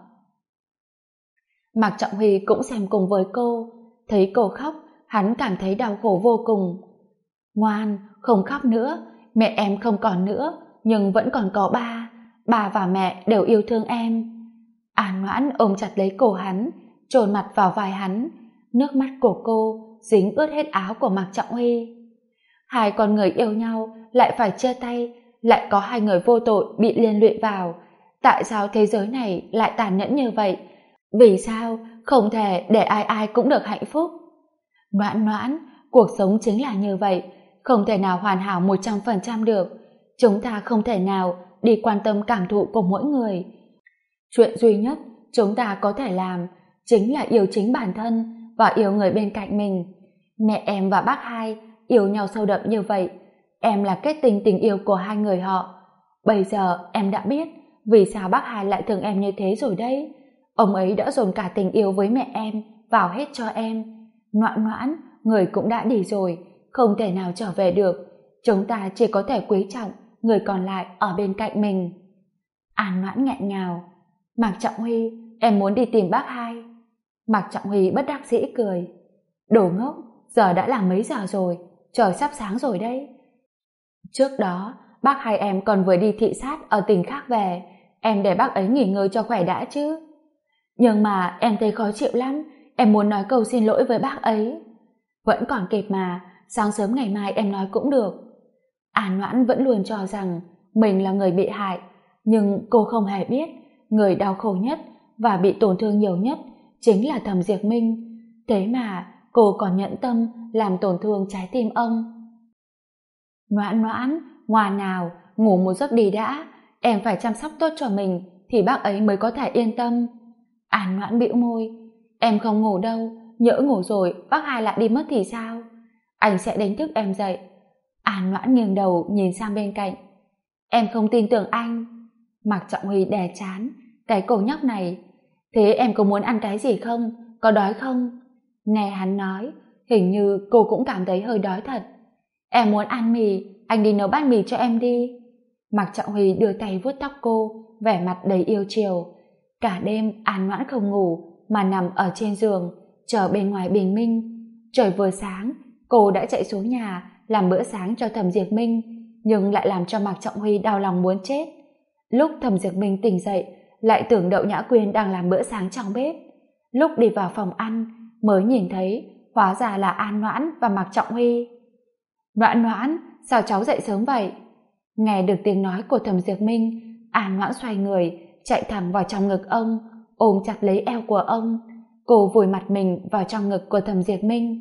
Mạc Trọng Huy cũng xem cùng với cô. Thấy cô khóc, hắn cảm thấy đau khổ vô cùng. Ngoan, không khóc nữa. Mẹ em không còn nữa, nhưng vẫn còn có ba. Ba và mẹ đều yêu thương em. An Noãn ôm chặt lấy cổ hắn, chôn mặt vào vai hắn. Nước mắt của cô dính ướt hết áo của Mạc Trọng Huy. Hai con người yêu nhau lại phải chia tay, lại có hai người vô tội bị liên lụy vào. Tại sao thế giới này lại tàn nhẫn như vậy? Vì sao không thể để ai ai cũng được hạnh phúc? Noãn Noãn, cuộc sống chính là như vậy, không thể nào hoàn hảo 100% được. Chúng ta không thể nào đi quan tâm cảm thụ của mỗi người. Chuyện duy nhất chúng ta có thể làm chính là yêu chính bản thân và yêu người bên cạnh mình. Mẹ em và bác hai yêu nhau sâu đậm như vậy. Em là kết tinh tình yêu của hai người họ. Bây giờ em đã biết vì sao bác hai lại thương em như thế rồi đấy. Ông ấy đã dồn cả tình yêu với mẹ em vào hết cho em. Noãn Noãn, người cũng đã đi rồi, không thể nào trở về được. Chúng ta chỉ có thể quý trọng người còn lại ở bên cạnh mình. An Noãn nghẹn ngào. Mạc Trọng Huy, em muốn đi tìm bác hai. Mạc Trọng Huy bất đắc dĩ cười. Đồ ngốc, giờ đã là mấy giờ rồi, trời sắp sáng rồi đấy. Trước đó, bác hai em còn vừa đi thị sát ở tỉnh khác về, em để bác ấy nghỉ ngơi cho khỏe đã chứ. Nhưng mà em thấy khó chịu lắm, em muốn nói câu xin lỗi với bác ấy. Vẫn còn kịp mà, sáng sớm ngày mai em nói cũng được. An Noãn vẫn luôn cho rằng mình là người bị hại, nhưng cô không hề biết người đau khổ nhất và bị tổn thương nhiều nhất chính là Thẩm Diệp Minh. Thế mà cô còn nhẫn tâm làm tổn thương trái tim ông. Noãn Noãn, ngoan nào, ngủ một giấc đi đã, em phải chăm sóc tốt cho mình thì bác ấy mới có thể yên tâm. An Noãn bĩu môi. Em không ngủ đâu, nhỡ ngủ rồi bác hai lại đi mất thì sao? Anh sẽ đánh thức em dậy. An Noãn nghiêng đầu nhìn sang bên cạnh. Em không tin tưởng anh. Mạc Trọng Huy đè chán. Cái cổ nhóc này. Thế em có muốn ăn cái gì không? Có đói không? Nghe hắn nói, hình như cô cũng cảm thấy hơi đói thật. Em muốn ăn mì, anh đi nấu bát mì cho em đi. Mạc Trọng Huy đưa tay vuốt tóc cô, vẻ mặt đầy yêu chiều. Cả đêm An Noãn không ngủ mà nằm ở trên giường chờ bên ngoài bình minh. Trời vừa sáng, cô đã chạy xuống nhà làm bữa sáng cho Thẩm Diệp Minh, nhưng lại làm cho Mạc Trọng Huy đau lòng muốn chết. Lúc Thẩm Diệp Minh tỉnh dậy, lại tưởng Đậu Nhã Quyên đang làm bữa sáng trong bếp. Lúc đi vào phòng ăn, mới nhìn thấy hóa ra là An Noãn và Mạc Trọng Huy. Noãn Noãn, sao cháu dậy sớm vậy? Nghe được tiếng nói của Thẩm Diệp Minh, An Noãn xoay người, chạy thẳng vào trong ngực ông, ôm chặt lấy eo của ông. Cô vùi mặt mình vào trong ngực của Thẩm Diệp Minh.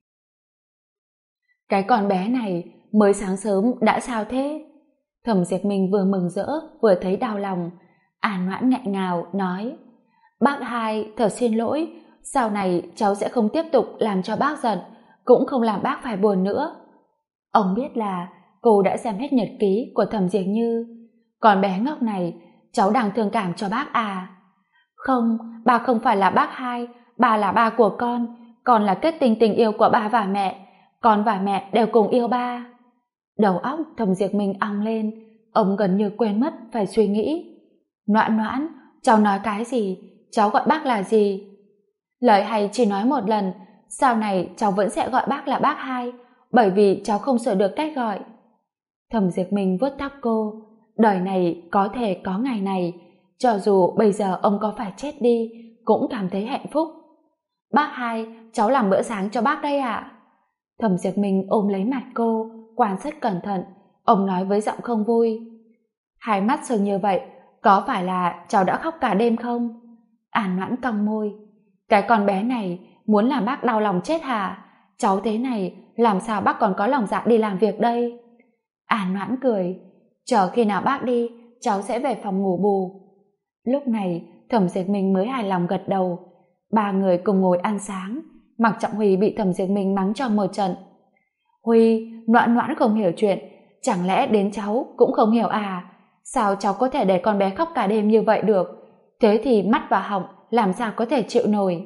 Cái con bé này mới sáng sớm đã sao thế? Thẩm Diệp Minh vừa mừng rỡ vừa thấy đau lòng. An Noãn nghẹn ngào nói: Bác hai, thật xin lỗi, sau này cháu sẽ không tiếp tục làm cho bác giận, cũng không làm bác phải buồn nữa. Ông biết là cô đã xem hết nhật ký của Thẩm Diệp Như. Con bé ngốc này, cháu đang thương cảm cho bác à? Không, bà không phải là bác hai, bà là ba của con là kết tinh tình yêu của ba và mẹ, con và mẹ đều cùng yêu ba. Đầu óc Thẩm Diệp Minh ong lên, ông gần như quên mất phải suy nghĩ. Noãn Noãn, cháu nói cái gì? Cháu gọi bác là gì? Lời hay chỉ nói một lần, sau này cháu vẫn sẽ gọi bác là bác hai, bởi vì cháu không sửa được cách gọi. Thẩm Diệp Minh vuốt tóc cô. Đời này có thể có ngày này, cho dù bây giờ ông có phải chết đi, cũng cảm thấy hạnh phúc. Bác hai, cháu làm bữa sáng cho bác đây ạ. Thẩm Diệp Minh ôm lấy mặt cô, quan sát cẩn thận. Ông nói với giọng không vui: Hai mắt sưng như vậy, có phải là cháu đã khóc cả đêm không? An Noãn cong môi: Cái con bé này muốn làm bác đau lòng chết hả? Cháu thế này làm sao bác còn có lòng dạ đi làm việc đây? An Noãn cười: Chờ khi nào bác đi, cháu sẽ về phòng ngủ bù. Lúc này Thẩm Diệp Minh mới hài lòng gật đầu. Ba người cùng ngồi ăn sáng. Mạc Trọng Huy bị Thẩm Diệp Minh mắng cho một trận. Huy, Noãn Noãn không hiểu chuyện, chẳng lẽ đến cháu cũng không hiểu à? Sao cháu có thể để con bé khóc cả đêm như vậy được? Thế thì mắt và họng làm sao có thể chịu nổi?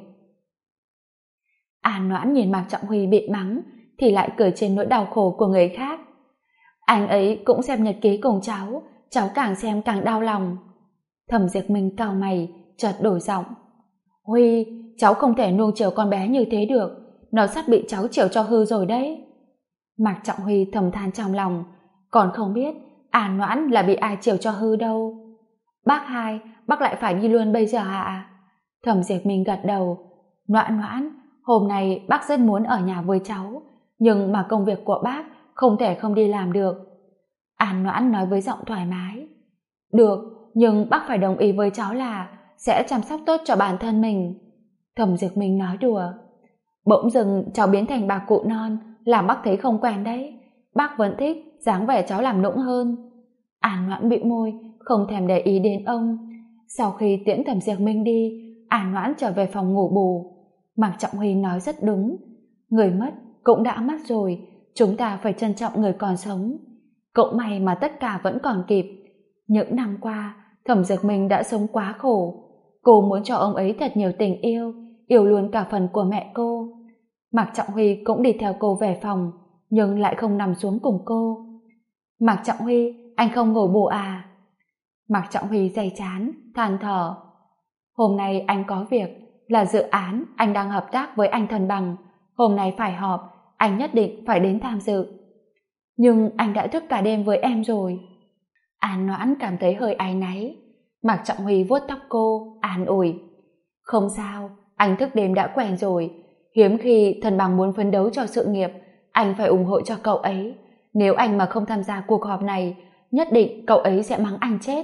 An Noãn nhìn Mạc Trọng Huy bị mắng thì lại cười trên nỗi đau khổ của người khác. Anh ấy cũng xem nhật ký cùng cháu càng xem càng đau lòng. Thẩm Diệp Minh cau mày, chợt đổi giọng: Huy, cháu không thể nuông chiều con bé như thế được, nó sắp bị cháu chiều cho hư rồi đấy. Mạc Trọng Huy thầm than trong lòng, còn không biết An Noãn là bị ai chiều cho hư đâu. Bác hai, bác lại phải đi luôn bây giờ ạ? Thẩm Diệp Minh gật đầu. Noãn Noãn, hôm nay bác rất muốn ở nhà với cháu, nhưng mà công việc của bác không thể không đi làm được. An Noãn nói với giọng thoải mái. Được, nhưng bác phải đồng ý với cháu là sẽ chăm sóc tốt cho bản thân mình. Thẩm Diệp Minh nói đùa. Bỗng dưng cháu biến thành bà cụ non, làm bác thấy không quen đấy. Bác vẫn thích dáng vẻ cháu làm nũng hơn. An Noãn bĩu môi, không thèm để ý đến ông. Sau khi tiễn Thẩm Diệp Minh đi, An Noãn trở về phòng ngủ bù. Mạc Trọng Huy nói rất đúng. Người mất cũng đã mất rồi, chúng ta phải trân trọng người còn sống. Cũng may mà tất cả vẫn còn kịp. Những năm qua, Thẩm Diệp Minh đã sống quá khổ. Cô muốn cho ông ấy thật nhiều tình yêu, yêu luôn cả phần của mẹ cô. Mạc Trọng Huy cũng đi theo cô về phòng, nhưng lại không nằm xuống cùng cô. Mạc Trọng Huy, anh không ngồi bù à? Mạc Trọng Huy day chán, than thở. Hôm nay anh có việc, là dự án anh đang hợp tác với anh Thần Bằng. Hôm nay phải họp, anh nhất định phải đến tham dự. Nhưng anh đã thức cả đêm với em rồi. An Noãn cảm thấy hơi áy náy. Mạc Trọng Huy vuốt tóc cô, an ủi. Không sao, anh thức đêm đã quen rồi. Hiếm khi Thần Bằng muốn phấn đấu cho sự nghiệp, anh phải ủng hộ cho cậu ấy. Nếu anh mà không tham gia cuộc họp này, nhất định cậu ấy sẽ mắng anh chết.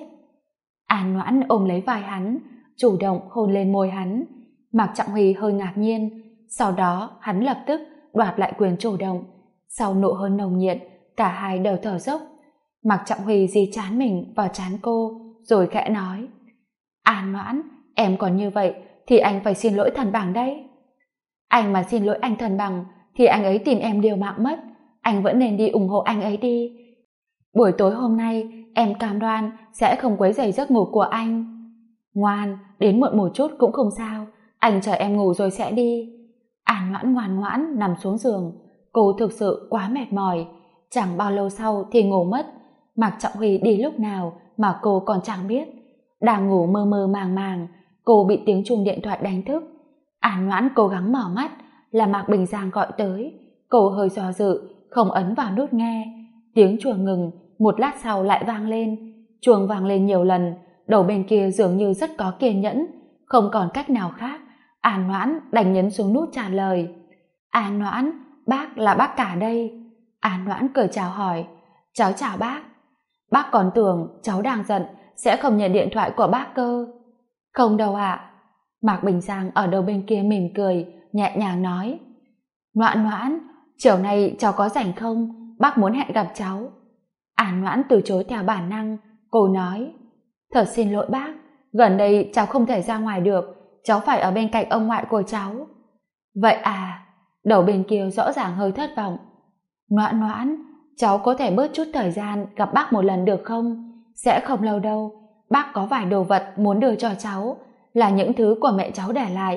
An Noãn ôm lấy vai hắn, chủ động hôn lên môi hắn. Mạc Trọng Huy hơi ngạc nhiên, sau đó hắn lập tức đoạt lại quyền chủ động. Sau nụ hôn nồng nhiệt, cả hai đều thở dốc. Mạc Trọng Huy dí trán mình vào trán cô, rồi khẽ nói. An Noãn, em còn như vậy thì anh phải xin lỗi Thần Bằng đấy. Anh mà xin lỗi anh Thần Bằng thì anh ấy tìm em liều mạng mất. Anh vẫn nên đi ủng hộ anh ấy đi. Buổi tối hôm nay em cam đoan sẽ không quấy rầy giấc ngủ của anh. Ngoan, đến muộn một chút cũng không sao, anh chờ em ngủ rồi sẽ đi. An Noãn ngoan ngoãn nằm xuống giường. Cô thực sự quá mệt mỏi. Chẳng bao lâu sau thì ngủ mất. Mạc Trọng Huy đi lúc nào mà cô còn chẳng biết. Đang ngủ mơ mơ màng màng, cô bị tiếng chuông điện thoại đánh thức. An Noãn cố gắng mở mắt, là Mạc Bình Giang gọi tới. Cô hơi do dự, không ấn vào nút nghe. Tiếng chuông ngừng, một lát sau lại vang lên. Chuông vang lên nhiều lần, đầu bên kia dường như rất có kiên nhẫn. Không còn cách nào khác, An Noãn đành nhấn xuống nút trả lời. An Noãn, bác là bác cả đây. An Noãn cười chào hỏi. Cháu chào bác. Bác còn tưởng cháu đang giận sẽ không nhận điện thoại của bác cơ. Không đâu ạ. Mạc Bình Giang ở đầu bên kia mỉm cười, nhẹ nhàng nói. Noãn Noãn, chiều nay cháu có rảnh không? Bác muốn hẹn gặp cháu. An Noãn từ chối theo bản năng. Cô nói, thật xin lỗi bác, gần đây cháu không thể ra ngoài được, cháu phải ở bên cạnh ông ngoại của cháu. Vậy à? Đầu bên kia rõ ràng hơi thất vọng. Noãn Noãn, cháu có thể bớt chút thời gian gặp bác một lần được không? Sẽ không lâu đâu, bác có vài đồ vật muốn đưa cho cháu, là những thứ của mẹ cháu để lại.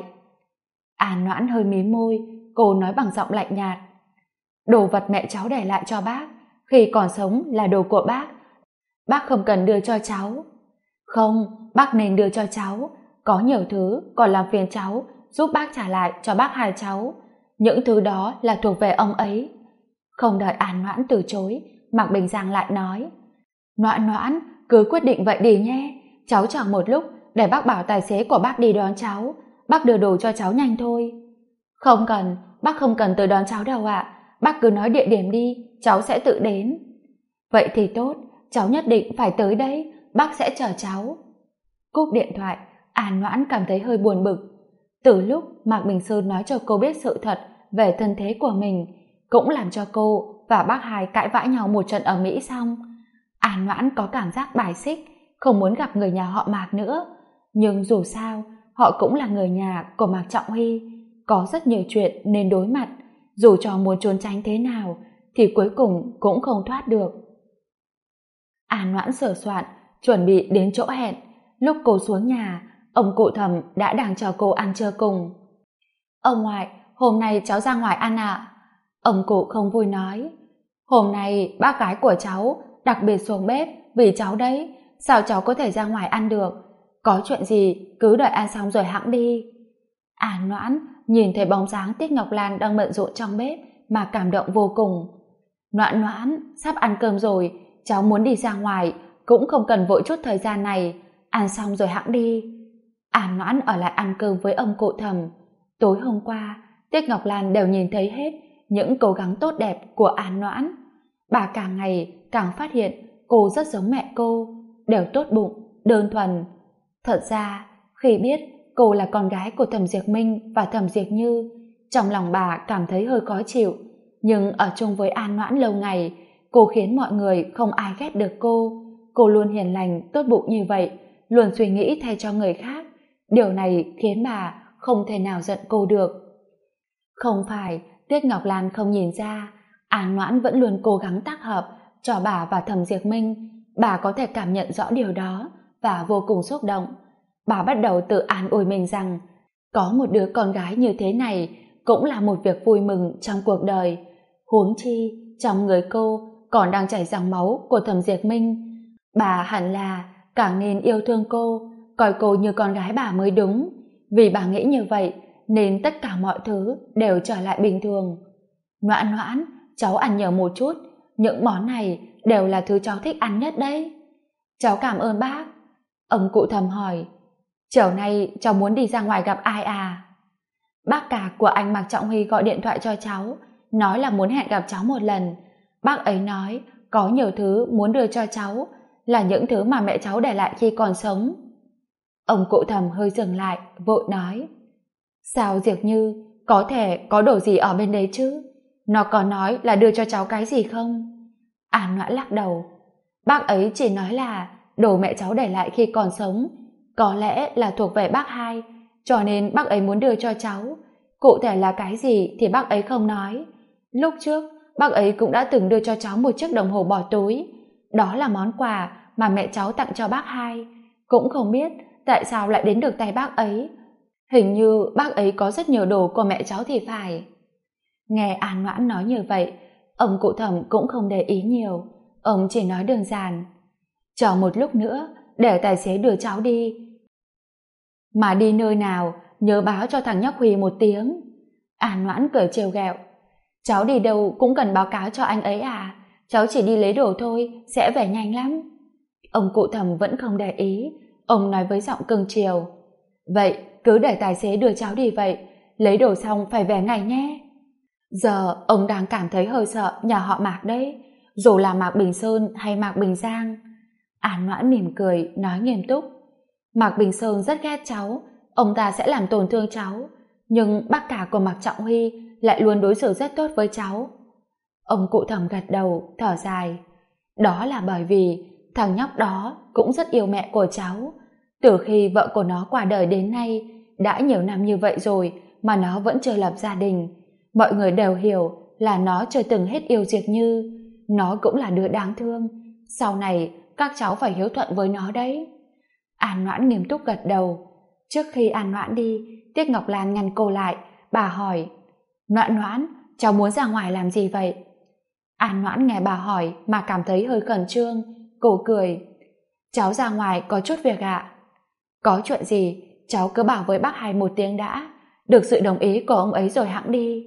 An Noãn hơi mím môi, cô nói bằng giọng lạnh nhạt. Đồ vật mẹ cháu để lại cho bác, khi còn sống là đồ của bác không cần đưa cho cháu. Không, bác nên đưa cho cháu, có nhiều thứ còn làm phiền cháu, giúp bác trả lại cho bác hai cháu. Những thứ đó là thuộc về ông ấy. Không đợi An Noãn từ chối, Mạc Bình Giang lại nói. Noãn Noãn, cứ quyết định vậy đi nhé, cháu chờ một lúc để bác bảo tài xế của bác đi đón cháu, bác đưa đồ cho cháu nhanh thôi. Không cần, bác không cần tới đón cháu đâu ạ, bác cứ nói địa điểm đi, cháu sẽ tự đến. Vậy thì tốt, cháu nhất định phải tới đấy, bác sẽ chờ cháu. Cúp điện thoại, An Noãn cảm thấy hơi buồn bực. Từ lúc Mạc Bình Sơn nói cho cô biết sự thật về thân thế của mình, cũng làm cho cô và bác hai cãi vã nhau một trận ở Mỹ xong, An Noãn có cảm giác bài xích, không muốn gặp người nhà họ Mạc nữa. Nhưng dù sao, họ cũng là người nhà của Mạc Trọng Huy, có rất nhiều chuyện nên đối mặt, dù cho muốn trốn tránh thế nào thì cuối cùng cũng không thoát được. An Noãn sửa soạn, chuẩn bị đến chỗ hẹn. Lúc cô xuống nhà, ông cụ Thẩm đã đang chờ cô ăn trưa cùng. Ông ngoại, hôm nay cháu ra ngoài ăn ạ. Ông cụ không vui nói. Hôm nay bác gái của cháu đặc biệt xuống bếp vì cháu đấy, sao cháu có thể ra ngoài ăn được? Có chuyện gì cứ đợi ăn xong rồi hẵng đi. An Noãn nhìn thấy bóng dáng Tiết Ngọc Lan đang bận rộn trong bếp mà cảm động vô cùng. Noãn Noãn, sắp ăn cơm rồi, cháu muốn đi ra ngoài, cũng không cần vội chút thời gian này, ăn xong rồi hẵng đi. An Noãn ở lại ăn cơm với ông cụ Thẩm. Tối hôm qua, Tiết Ngọc Lan đều nhìn thấy hết những cố gắng tốt đẹp của An Noãn. Bà càng ngày càng phát hiện cô rất giống mẹ cô, đều tốt bụng, đơn thuần. Thật ra, khi biết cô là con gái của Thẩm Diệp Minh và Thẩm Diệp Như, trong lòng bà cảm thấy hơi khó chịu, nhưng ở chung với An Noãn lâu ngày, cô khiến mọi người không ai ghét được cô. Cô luôn hiền lành, tốt bụng như vậy, luôn suy nghĩ thay cho người khác. Điều này khiến bà không thể nào giận cô được. Không phải Tiết Ngọc Lan không nhìn ra, An Noãn vẫn luôn cố gắng tác hợp cho bà và Thẩm Diệp Minh. Bà có thể cảm nhận rõ điều đó và vô cùng xúc động. Bà bắt đầu tự an ủi mình rằng có một đứa con gái như thế này cũng là một việc vui mừng trong cuộc đời. Huống chi trong người cô còn đang chảy dòng máu của Thẩm Diệp Minh. Bà hẳn là càng nên yêu thương cô, coi cô như con gái bà mới đúng. Vì bà nghĩ như vậy nên tất cả mọi thứ đều trở lại bình thường. Noãn Noãn, cháu ăn nhiều một chút, những món này đều là thứ cháu thích ăn nhất đấy. Cháu cảm ơn bác. Ông cụ Thẩm hỏi, chiều nay cháu muốn đi ra ngoài gặp ai à? Bác cả của anh Mạc Trọng Huy gọi điện thoại cho cháu, nói là muốn hẹn gặp cháu một lần. Bác ấy nói có nhiều thứ muốn đưa cho cháu, là những thứ mà mẹ cháu để lại khi còn sống. Ông cụ Thẩm hơi dừng lại, vội nói, sao Diệp Như có thể có đồ gì ở bên đấy chứ? Nó có nói là đưa cho cháu cái gì không? An Noãn lắc đầu. Bác ấy chỉ nói là đồ mẹ cháu để lại khi còn sống, có lẽ là thuộc về bác hai, cho nên bác ấy muốn đưa cho cháu. Cụ thể là cái gì thì bác ấy không nói. Lúc trước, bác ấy cũng đã từng đưa cho cháu một chiếc đồng hồ bỏ túi. Đó là món quà mà mẹ cháu tặng cho bác hai. Cũng không biết tại sao lại đến được tay bác ấy. Hình như bác ấy có rất nhiều đồ của mẹ cháu thì phải. Nghe An Noãn nói như vậy, Ông cụ Thẩm cũng không để ý nhiều, ông chỉ nói đơn giản: chờ một lúc nữa để tài xế đưa cháu đi, mà đi nơi nào nhớ báo cho thằng nhóc Huy một tiếng. An Noãn cười trêu ghẹo: cháu đi đâu cũng cần báo cáo cho anh ấy à? Cháu chỉ đi lấy đồ thôi, sẽ về nhanh lắm. Ông cụ Thẩm vẫn không để ý, ông nói với giọng cưng chiều: vậy cứ để tài xế đưa cháu đi vậy, lấy đồ xong phải về ngay nhé. Giờ ông đang cảm thấy hơi sợ nhà họ Mạc đấy, dù là Mạc Bình Sơn hay Mạc Bình Giang. An Noãn mỉm cười nói nghiêm túc: Mạc Bình Sơn rất ghét cháu, ông ta sẽ làm tổn thương cháu, nhưng bác cả của Mạc Trọng Huy lại luôn đối xử rất tốt với cháu. Ông cụ Thẩm gật đầu thở dài: đó là bởi vì thằng nhóc đó cũng rất yêu mẹ của cháu. Từ khi vợ của nó qua đời đến nay, đã nhiều năm như vậy rồi mà nó vẫn chưa lập gia đình. Mọi người đều hiểu là nó chưa từng hết yêu Diệt Như. Nó cũng là đứa đáng thương, sau này các cháu phải hiếu thuận với nó đấy. An Noãn nghiêm túc gật đầu. Trước khi An Noãn đi, Tiết Ngọc Lan ngăn cô lại. Bà hỏi: Noãn Noãn, cháu muốn ra ngoài làm gì vậy? An Noãn nghe bà hỏi mà cảm thấy hơi khẩn trương. Cô cười: cháu ra ngoài có chút việc ạ. Có chuyện gì cháu cứ bảo với bác Hai một tiếng đã, được sự đồng ý của ông ấy rồi hẵng đi.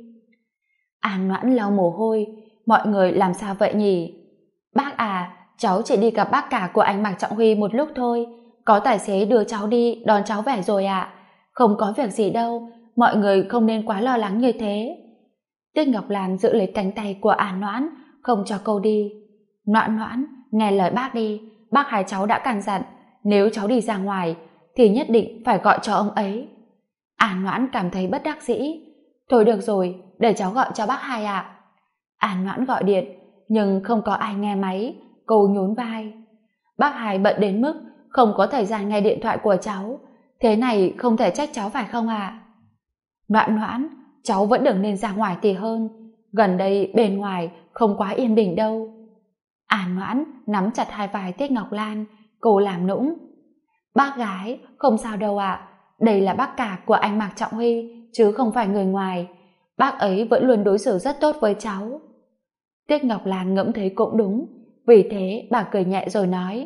An Noãn lau mồ hôi: mọi người làm sao vậy nhỉ? Bác à, cháu chỉ đi gặp bác cả của anh Mạc Trọng Huy một lúc thôi, có tài xế đưa cháu đi đón cháu về rồi ạ. Không có việc gì đâu, mọi người không nên quá lo lắng như thế. Tiết Ngọc Lan giữ lấy cánh tay của An Noãn, không cho cô đi. Noãn Noãn, nghe lời bác đi, bác Hai cháu đã căn dặn, nếu cháu đi ra ngoài thì nhất định phải gọi cho ông ấy. An Noãn cảm thấy bất đắc dĩ. Thôi được rồi, để cháu gọi cho bác Hai ạ. An Noãn gọi điện, nhưng không có ai nghe máy. Cô nhún vai: bác Hai bận đến mức không có thời gian nghe điện thoại của cháu, thế này không thể trách cháu phải không ạ? Noãn Noãn, cháu vẫn đừng nên ra ngoài thì hơn, gần đây bên ngoài không quá yên bình đâu. An Noãn nắm chặt hai vai Tiết Ngọc Lan, cô làm nũng: bác gái, không sao đâu ạ, đây là bác cả của anh Mạc Trọng Huy chứ không phải người ngoài, bác ấy vẫn luôn đối xử rất tốt với cháu. Tiết Ngọc Lan ngẫm thấy cũng đúng, vì thế bà cười nhẹ rồi nói: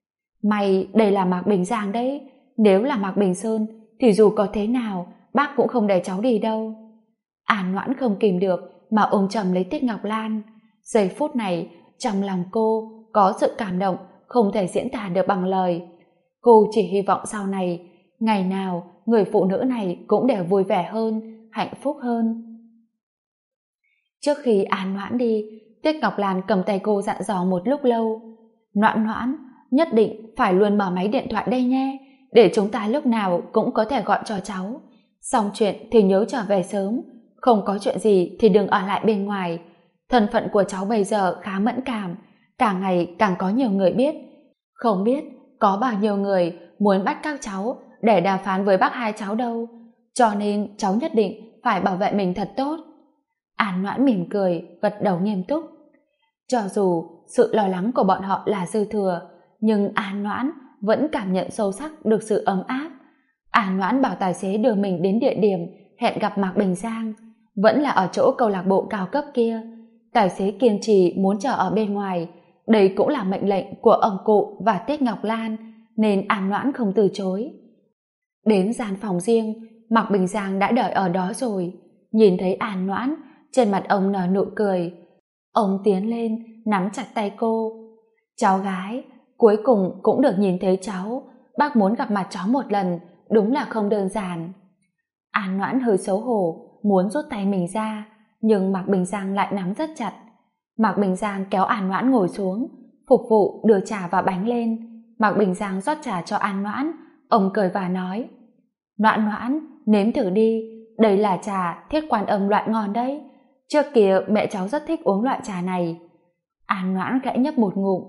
may đây là Mạc Bình Giang đấy, nếu là Mạc Bình Sơn thì dù có thế nào bác cũng không để cháu đi đâu. An Noãn không kìm được mà ôm chầm lấy Tiết Ngọc Lan. Giây phút này trong lòng cô có sự cảm động không thể diễn tả được bằng lời. Cô chỉ hy vọng sau này, ngày nào người phụ nữ này cũng đều vui vẻ hơn, hạnh phúc hơn. Trước khi An Noãn đi, Tiết Ngọc Lan cầm tay cô dặn dò một lúc lâu: Noãn Noãn, nhất định phải luôn mở máy điện thoại đây nhé, để chúng ta lúc nào cũng có thể gọi cho cháu. Xong chuyện thì nhớ trở về sớm, không có chuyện gì thì đừng ở lại bên ngoài. Thân phận của cháu bây giờ khá mẫn cảm, càng ngày càng có nhiều người biết. Không biết có bao nhiêu người muốn bắt các cháu để đàm phán với bác Hai cháu đâu, cho nên cháu nhất định phải bảo vệ mình thật tốt. An Noãn mỉm cười, gật đầu nghiêm túc. Cho dù sự lo lắng của bọn họ là dư thừa, nhưng An Noãn vẫn cảm nhận sâu sắc được sự ấm áp. An Noãn bảo tài xế đưa mình đến địa điểm hẹn gặp Mạc Bình Giang, vẫn là ở chỗ câu lạc bộ cao cấp kia. Tài xế kiên trì muốn chờ ở bên ngoài, đây cũng là mệnh lệnh của ông cụ và Tiết Ngọc Lan, nên An Noãn không từ chối. Đến gian phòng riêng, Mạc Bình Giang đã đợi ở đó rồi. Nhìn thấy An Noãn, trên mặt ông nở nụ cười. Ông tiến lên nắm chặt tay cô: cháu gái, cuối cùng cũng được nhìn thấy cháu, bác muốn gặp mặt cháu một lần, đúng là không đơn giản. An Noãn hơi xấu hổ muốn rút tay mình ra, nhưng Mạc Bình Giang lại nắm rất chặt. Mạc Bình Giang kéo An Noãn ngồi xuống, phục vụ đưa trà và bánh lên. Mạc Bình Giang rót trà cho An Noãn, ông cười và nói: Noãn Noãn, nếm thử đi, đây là trà Thiết Quan Âm loại ngon đấy, trước kia mẹ cháu rất thích uống loại trà này. An Noãn khẽ nhấp một ngụm.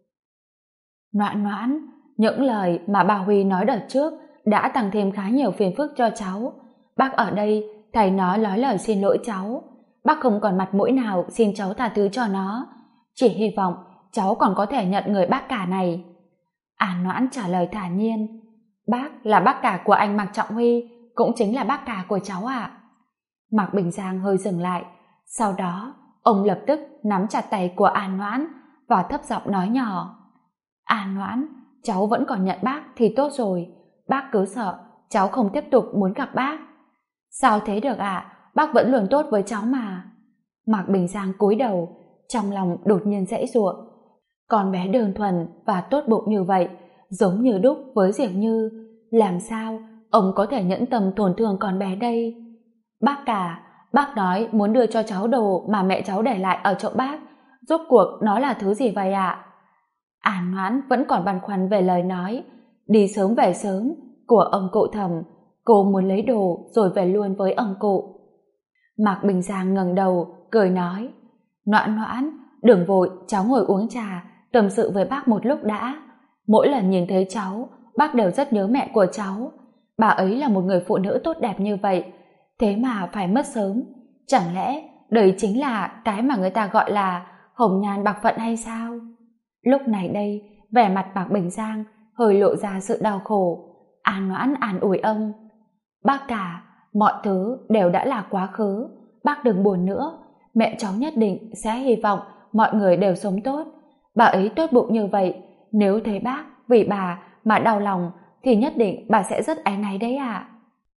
Noãn Noãn, những lời mà bà Huy nói đợt trước đã tăng thêm khá nhiều phiền phức cho cháu. Bác ở đây thầy nó nói lời xin lỗi cháu, bác không còn mặt mũi nào xin cháu tha thứ cho nó, chỉ hy vọng cháu còn có thể nhận người bác cả này. An Noãn trả lời thản nhiên: bác là bác cả của anh Mạc Trọng Huy, cũng chính là bác cả của cháu ạ. Mạc Bình Giang hơi dừng lại, sau đó Ông lập tức nắm chặt tay của An Noãn và thấp giọng nói nhỏ: An Noãn, cháu vẫn còn nhận bác thì tốt rồi, bác cứ sợ cháu không tiếp tục muốn gặp bác. Sao thế được ạ? Bác vẫn luôn tốt với cháu mà. Mạc Bình Giang cúi đầu, trong lòng đột nhiên giãy giụa. Con bé đơn thuần và tốt bụng như vậy, giống như đúc với Diệp Như, làm sao ông có thể nhẫn tâm tổn thương con bé đây? Bác cả, bác nói muốn đưa cho cháu đồ mà mẹ cháu để lại ở chỗ bác, rốt cuộc nó là thứ gì vậy ạ? An Noãn vẫn còn băn khoăn về lời nói đi sớm về sớm của ông cụ Thẩm. Cô muốn lấy đồ rồi về luôn với ông cụ. Mạc Bình Giang ngẩng đầu cười nói: Noãn Noãn, đừng vội, cháu ngồi uống trà tâm sự với bác một lúc đã. Mỗi lần nhìn thấy cháu, bác đều rất nhớ mẹ của cháu. Bà ấy là một người phụ nữ tốt đẹp như vậy, thế mà phải mất sớm. Chẳng lẽ đây chính là cái mà người ta gọi là hồng nhan bạc phận hay sao? Lúc này đây, vẻ mặt Mạc Bình Giang hơi lộ ra sự đau khổ. An Noãn an ủi ông: Bác cả, mọi thứ đều đã là quá khứ, bác đừng buồn nữa. Mẹ cháu nhất định sẽ hy vọng mọi người đều sống tốt. Bà ấy tốt bụng như vậy, nếu thấy bác vì bà mà đau lòng thì nhất định bà sẽ rất áy náy đấy ạ.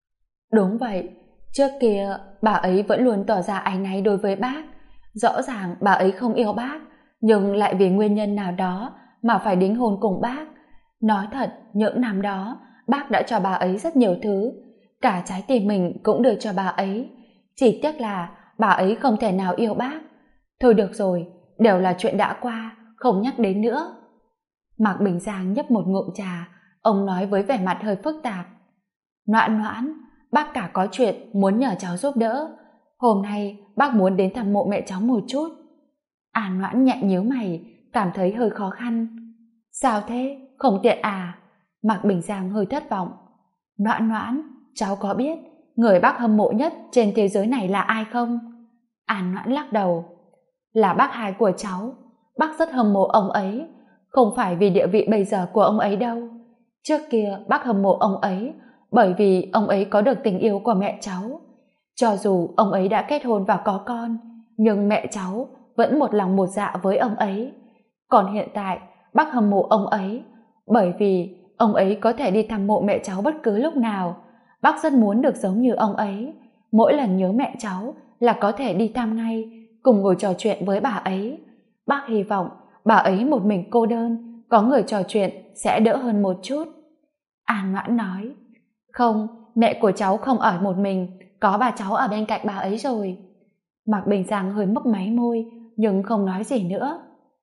Đúng vậy, trước kia bà ấy vẫn luôn tỏ ra áy náy đối với bác. Rõ ràng bà ấy không yêu bác, nhưng lại vì nguyên nhân nào đó mà phải đính hôn cùng bác. Nói thật, những năm đó bác đã cho bà ấy rất nhiều thứ, cả trái tim mình cũng đưa cho bà ấy. Chỉ tiếc là bà ấy không thể nào yêu bác. Thôi được rồi, đều là chuyện đã qua, không nhắc đến nữa. Mạc Bình Giang nhấp một ngụm trà, ông nói với vẻ mặt hơi phức tạp: Noãn Noãn, bác cả có chuyện muốn nhờ cháu giúp đỡ. Hôm nay bác muốn đến thăm mộ mẹ cháu một chút. An Noãn nhẹ nhíu mày, cảm thấy hơi khó khăn. Sao thế, không tiện à? Mạc Bình Giang hơi thất vọng. Noãn Noãn, cháu có biết người bác hâm mộ nhất trên thế giới này là ai không? An Noãn lắc đầu. Là bác hai của cháu. Bác rất hâm mộ ông ấy, không phải vì địa vị bây giờ của ông ấy đâu. Trước kia bác hâm mộ ông ấy bởi vì ông ấy có được tình yêu của mẹ cháu. Cho dù ông ấy đã kết hôn và có con, nhưng mẹ cháu vẫn một lòng một dạ với ông ấy. Còn hiện tại bác hâm mộ ông ấy bởi vì ông ấy có thể đi thăm mộ mẹ cháu bất cứ lúc nào. Bác rất muốn được giống như ông ấy, mỗi lần nhớ mẹ cháu là có thể đi thăm ngay, cùng ngồi trò chuyện với bà ấy. Bác hy vọng bà ấy một mình cô đơn, có người trò chuyện sẽ đỡ hơn một chút. An Noãn nói: Không, mẹ của cháu không ở một mình, có bà cháu ở bên cạnh bà ấy rồi. Mạc Bình Giang hơi mấp máy môi, nhưng không nói gì nữa.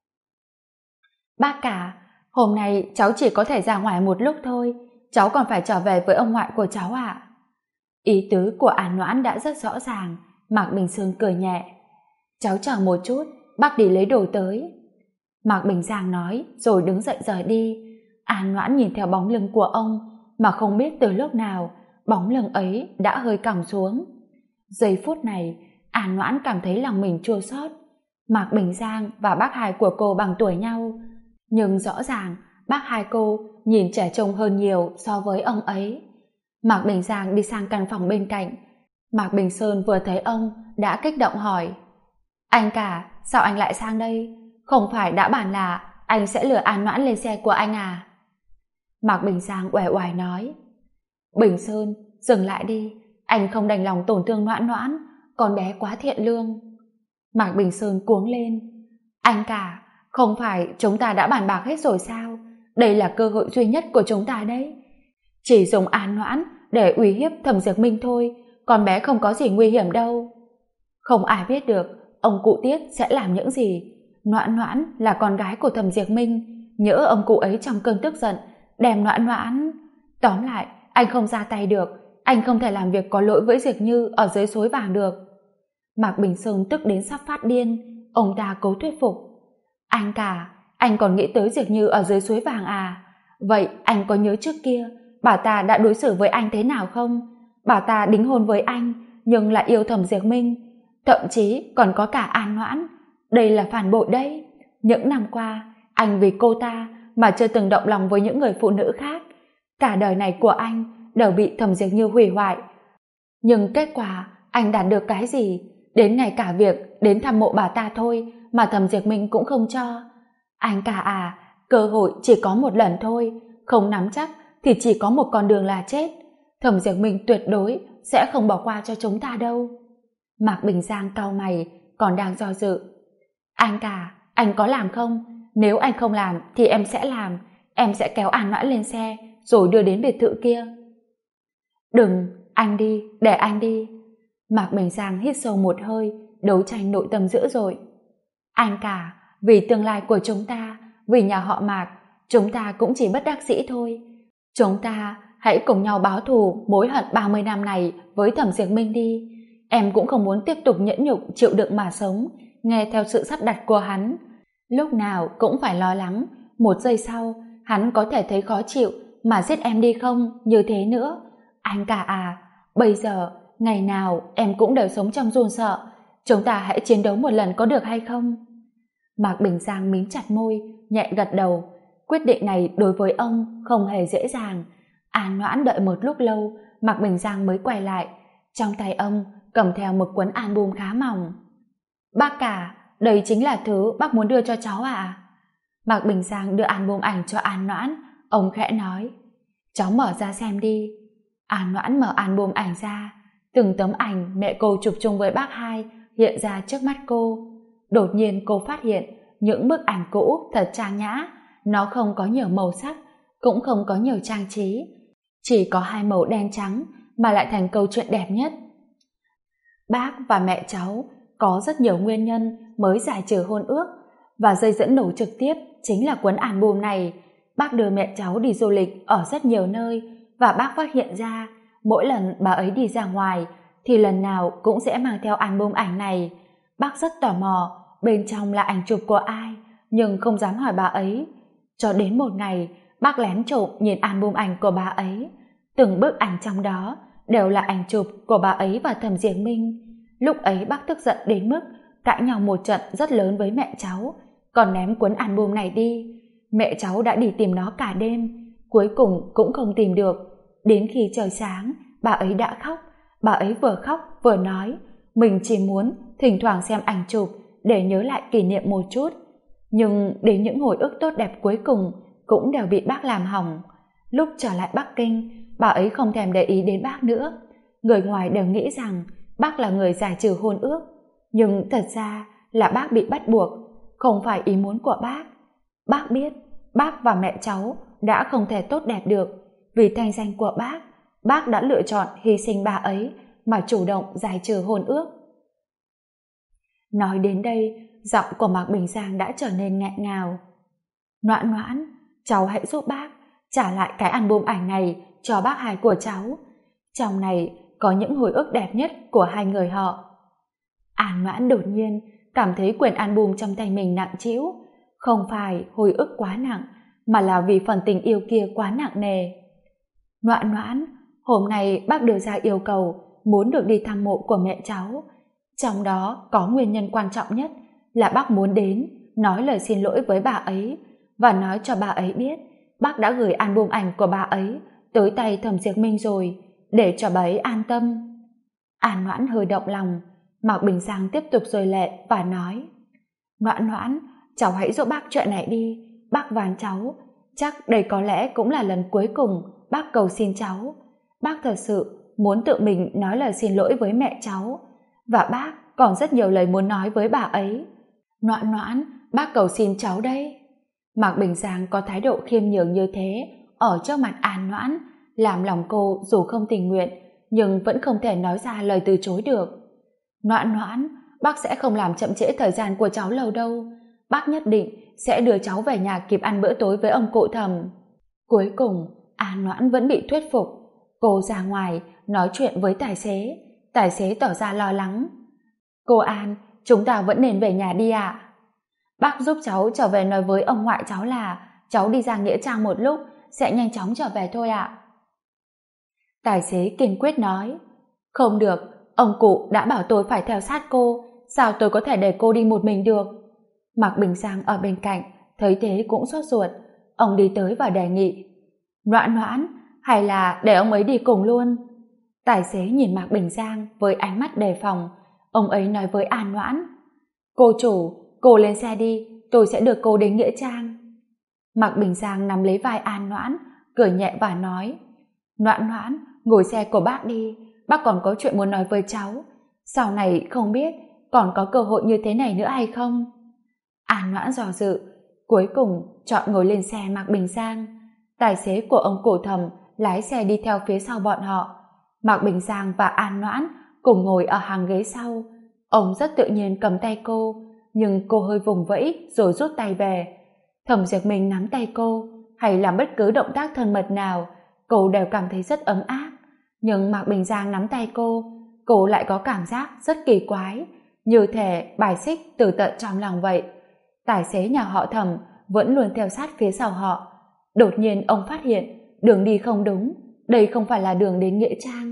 Bác cả, hôm nay cháu chỉ có thể ra ngoài một lúc thôi, cháu còn phải trở về với ông ngoại của cháu ạ. Ý tứ của An Noãn đã rất rõ ràng. Mạc Bình Sơn cười nhẹ: Cháu chờ một chút, bác đi lấy đồ tới. Mạc Bình Giang nói rồi đứng dậy rời đi. An Noãn nhìn theo bóng lưng của ông mà không biết từ lúc nào bóng lưng ấy đã hơi còng xuống. Giây phút này An Noãn cảm thấy lòng mình chua xót. Mạc Bình Giang và bác hai của cô bằng tuổi nhau, nhưng rõ ràng bác hai cô nhìn trẻ trông hơn nhiều so với ông ấy. Mạc Bình Giang đi sang căn phòng bên cạnh. Mạc Bình Sơn vừa thấy ông đã kích động hỏi: Anh cả, sao anh lại sang đây? Không phải đã bảo là anh sẽ lừa An Noãn lên xe của anh à? Mạc Bình Giang uể oải nói: Bình Sơn, dừng lại đi, anh không đành lòng tổn thương Noãn Noãn, con bé quá thiện lương. Mạc Bình Sơn cuống lên: Anh cả, không phải chúng ta đã bàn bạc hết rồi sao? Đây là cơ hội duy nhất của chúng ta đấy. Chỉ dùng An Noãn để uy hiếp Thẩm Diệp Minh thôi, con bé không có gì nguy hiểm đâu. Không ai biết được ông cụ Tiết sẽ làm những gì. Noãn Noãn là con gái của Thẩm Diệp Minh, nhỡ ông cụ ấy trong cơn tức giận đem Noãn Noãn. Tóm lại, anh không ra tay được, anh không thể làm việc có lỗi với Diệp Như ở dưới suối vàng được. Mạc Bình Sơn tức đến sắp phát điên. Ông ta cố thuyết phục: Anh cả, anh còn nghĩ tới Diệp Như ở dưới suối vàng à? Vậy anh có nhớ trước kia bà ta đã đối xử với anh thế nào không? Bà ta đính hôn với anh nhưng lại yêu Thẩm Diệp Minh, thậm chí còn có cả An Noãn. Đây là phản bội đấy. Những năm qua anh vì cô ta mà chưa từng động lòng với những người phụ nữ khác. Cả đời này của anh đều bị Thẩm Diệp Như hủy hoại. Nhưng kết quả anh đạt được cái gì? Đến ngay cả việc đến thăm mộ bà ta thôi mà Thẩm Diệp Minh cũng không cho. Anh cả à, cơ hội chỉ có một lần thôi, không nắm chắc thì chỉ có một con đường là chết. Thẩm Diệp Minh tuyệt đối sẽ không bỏ qua cho chúng ta đâu. Mạc Bình Giang cau mày, còn đang do dự. Anh cả, anh có làm không? Nếu anh không làm thì em sẽ làm. Em sẽ kéo An Noãn lên xe rồi đưa đến biệt thự kia. Đừng, anh đi, để anh đi. Mạc Bình Giang hít sâu một hơi, đấu tranh nội tâm dữ dội. Anh cả, vì tương lai của chúng ta, vì nhà họ Mạc, chúng ta cũng chỉ bất đắc dĩ thôi. Chúng ta hãy cùng nhau báo thù mối hận 30 năm này với Thẩm Diệp Minh đi. Em cũng không muốn tiếp tục nhẫn nhục chịu đựng mà sống, nghe theo sự sắp đặt của hắn. Lúc nào cũng phải lo lắng, một giây sau, hắn có thể thấy khó chịu mà giết em đi không, như thế nữa. Anh cả à, bây giờ, ngày nào em cũng đều sống trong run sợ. Chúng ta hãy chiến đấu một lần có được hay không? Mạc Bình Giang mím chặt môi, nhẹ gật đầu. Quyết định này đối với ông không hề dễ dàng. An Noãn đợi một lúc lâu, Mạc Bình Giang mới quay lại. Trong tay ông cầm theo một cuốn album khá mỏng. Bác cả, đây chính là thứ bác muốn đưa cho cháu à? Mạc Bình Giang đưa album ảnh cho An Noãn. Ông khẽ nói, cháu mở ra xem đi. An Noãn mở album ảnh ra. Từng tấm ảnh mẹ cô chụp chung với bác hai hiện ra trước mắt cô. Đột nhiên cô phát hiện những bức ảnh cũ thật trang nhã. Nó không có nhiều màu sắc, cũng không có nhiều trang trí. Chỉ có hai màu đen trắng mà lại thành câu chuyện đẹp nhất. Bác và mẹ cháu có rất nhiều nguyên nhân mới giải trừ hôn ước, và dây dẫn nổ trực tiếp chính là cuốn album này. Bác đưa mẹ cháu đi du lịch ở rất nhiều nơi, và bác phát hiện ra mỗi lần bà ấy đi ra ngoài thì lần nào cũng sẽ mang theo album ảnh này. Bác rất tò mò bên trong là ảnh chụp của ai, nhưng không dám hỏi bà ấy. Cho đến một ngày, bác lén trộm nhìn album ảnh của bà ấy. Từng bức ảnh trong đó đều là ảnh chụp của bà ấy và Thẩm Diệp Minh. Lúc ấy bác tức giận đến mức cãi nhau một trận rất lớn với mẹ cháu, còn ném cuốn album này đi. Mẹ cháu đã đi tìm nó cả đêm, cuối cùng cũng không tìm được. Đến khi trời sáng, bà ấy đã khóc. Bà ấy vừa khóc vừa nói mình chỉ muốn thỉnh thoảng xem ảnh chụp để nhớ lại kỷ niệm một chút. Nhưng đến những hồi ức tốt đẹp cuối cùng cũng đều bị bác làm hỏng. Lúc trở lại Bắc Kinh, bà ấy không thèm để ý đến bác nữa. Người ngoài đều nghĩ rằng bác là người giải trừ hôn ước, nhưng thật ra là bác bị bắt buộc, không phải ý muốn của bác. Bác biết bác và mẹ cháu đã không thể tốt đẹp được. Vì thanh danh của bác đã lựa chọn hy sinh bà ấy mà chủ động giải trừ hôn ước. Nói đến đây, giọng của Mạc Bình Giang đã trở nên nghẹn ngào. Noãn Noãn, cháu hãy giúp bác trả lại cái album ảnh này cho bác hai của cháu. Trong này có những hồi ức đẹp nhất của hai người họ. An Noãn đột nhiên cảm thấy quyển album trong tay mình nặng trĩu. Không phải hồi ức quá nặng, mà là vì phần tình yêu kia quá nặng nề. Noãn Noãn, hôm nay bác đưa ra yêu cầu muốn được đi thăm mộ của mẹ cháu. Trong đó có nguyên nhân quan trọng nhất là bác muốn đến nói lời xin lỗi với bà ấy và nói cho bà ấy biết bác đã gửi album ảnh của bà ấy tới tay Thẩm Diệp Minh rồi, để cho bà ấy an tâm. An Noãn hơi động lòng. Mạc Bình Giang tiếp tục rơi lệ và nói, Noãn Noãn, cháu hãy giúp bác chuyện này đi. Bác van cháu, chắc đây có lẽ cũng là lần cuối cùng bác cầu xin cháu. Bác thật sự muốn tự mình nói lời xin lỗi với mẹ cháu, và bác còn rất nhiều lời muốn nói với bà ấy. Noãn Noãn, bác cầu xin cháu đây. Mạc Bình Giang có thái độ khiêm nhường như thế ở trước mặt An Noãn, làm lòng cô dù không tình nguyện nhưng vẫn không thể nói ra lời từ chối được. Noãn Noãn, bác sẽ không làm chậm trễ thời gian của cháu lâu đâu. Bác nhất định sẽ đưa cháu về nhà kịp ăn bữa tối với ông cụ Thẩm. Cuối cùng, An Noãn vẫn bị thuyết phục. Cô ra ngoài nói chuyện với tài xế. Tài xế tỏ ra lo lắng. Cô An, chúng ta vẫn nên về nhà đi ạ. Bác giúp cháu trở về nói với ông ngoại cháu là cháu đi ra Nghĩa Trang một lúc, sẽ nhanh chóng trở về thôi ạ. Tài xế kiên quyết nói, không được, ông cụ đã bảo tôi phải theo sát cô, sao tôi có thể để cô đi một mình được. Mạc Bình Giang ở bên cạnh thấy thế cũng sốt ruột. Ông đi tới và đề nghị, Noãn Noãn, hay là để ông ấy đi cùng luôn. Tài xế nhìn Mạc Bình Giang với ánh mắt đề phòng. ông ấy nói với An Noãn: "Cô chủ, cô lên xe đi, tôi sẽ đưa cô đến nghĩa trang." Mạc Bình Giang nắm lấy vai An Noãn, cười nhẹ và nói: "Noãn Noãn, ngồi xe của bác đi, bác còn có chuyện muốn nói với cháu. Sau này không biết còn có cơ hội như thế này nữa hay không?" An Noãn dò dự, cuối cùng chọn ngồi lên xe Mạc Bình Giang. Tài xế của ông Cổ Thẩm lái xe đi theo phía sau bọn họ. Mạc Bình Giang và An Noãn cùng ngồi ở hàng ghế sau. Ông rất tự nhiên cầm tay cô, nhưng cô hơi vùng vẫy rồi rút tay về. Thẩm Diệp Minh nắm tay cô, hay làm bất cứ động tác thân mật nào, cô đều cảm thấy rất ấm áp. Nhưng Mạc Bình Giang nắm tay cô lại có cảm giác rất kỳ quái, như thể bài xích từ tận trong lòng vậy. Tài xế nhà họ Thẩm vẫn luôn theo sát phía sau họ. Đột nhiên ông phát hiện đường đi không đúng, đây không phải là đường đến nghĩa trang.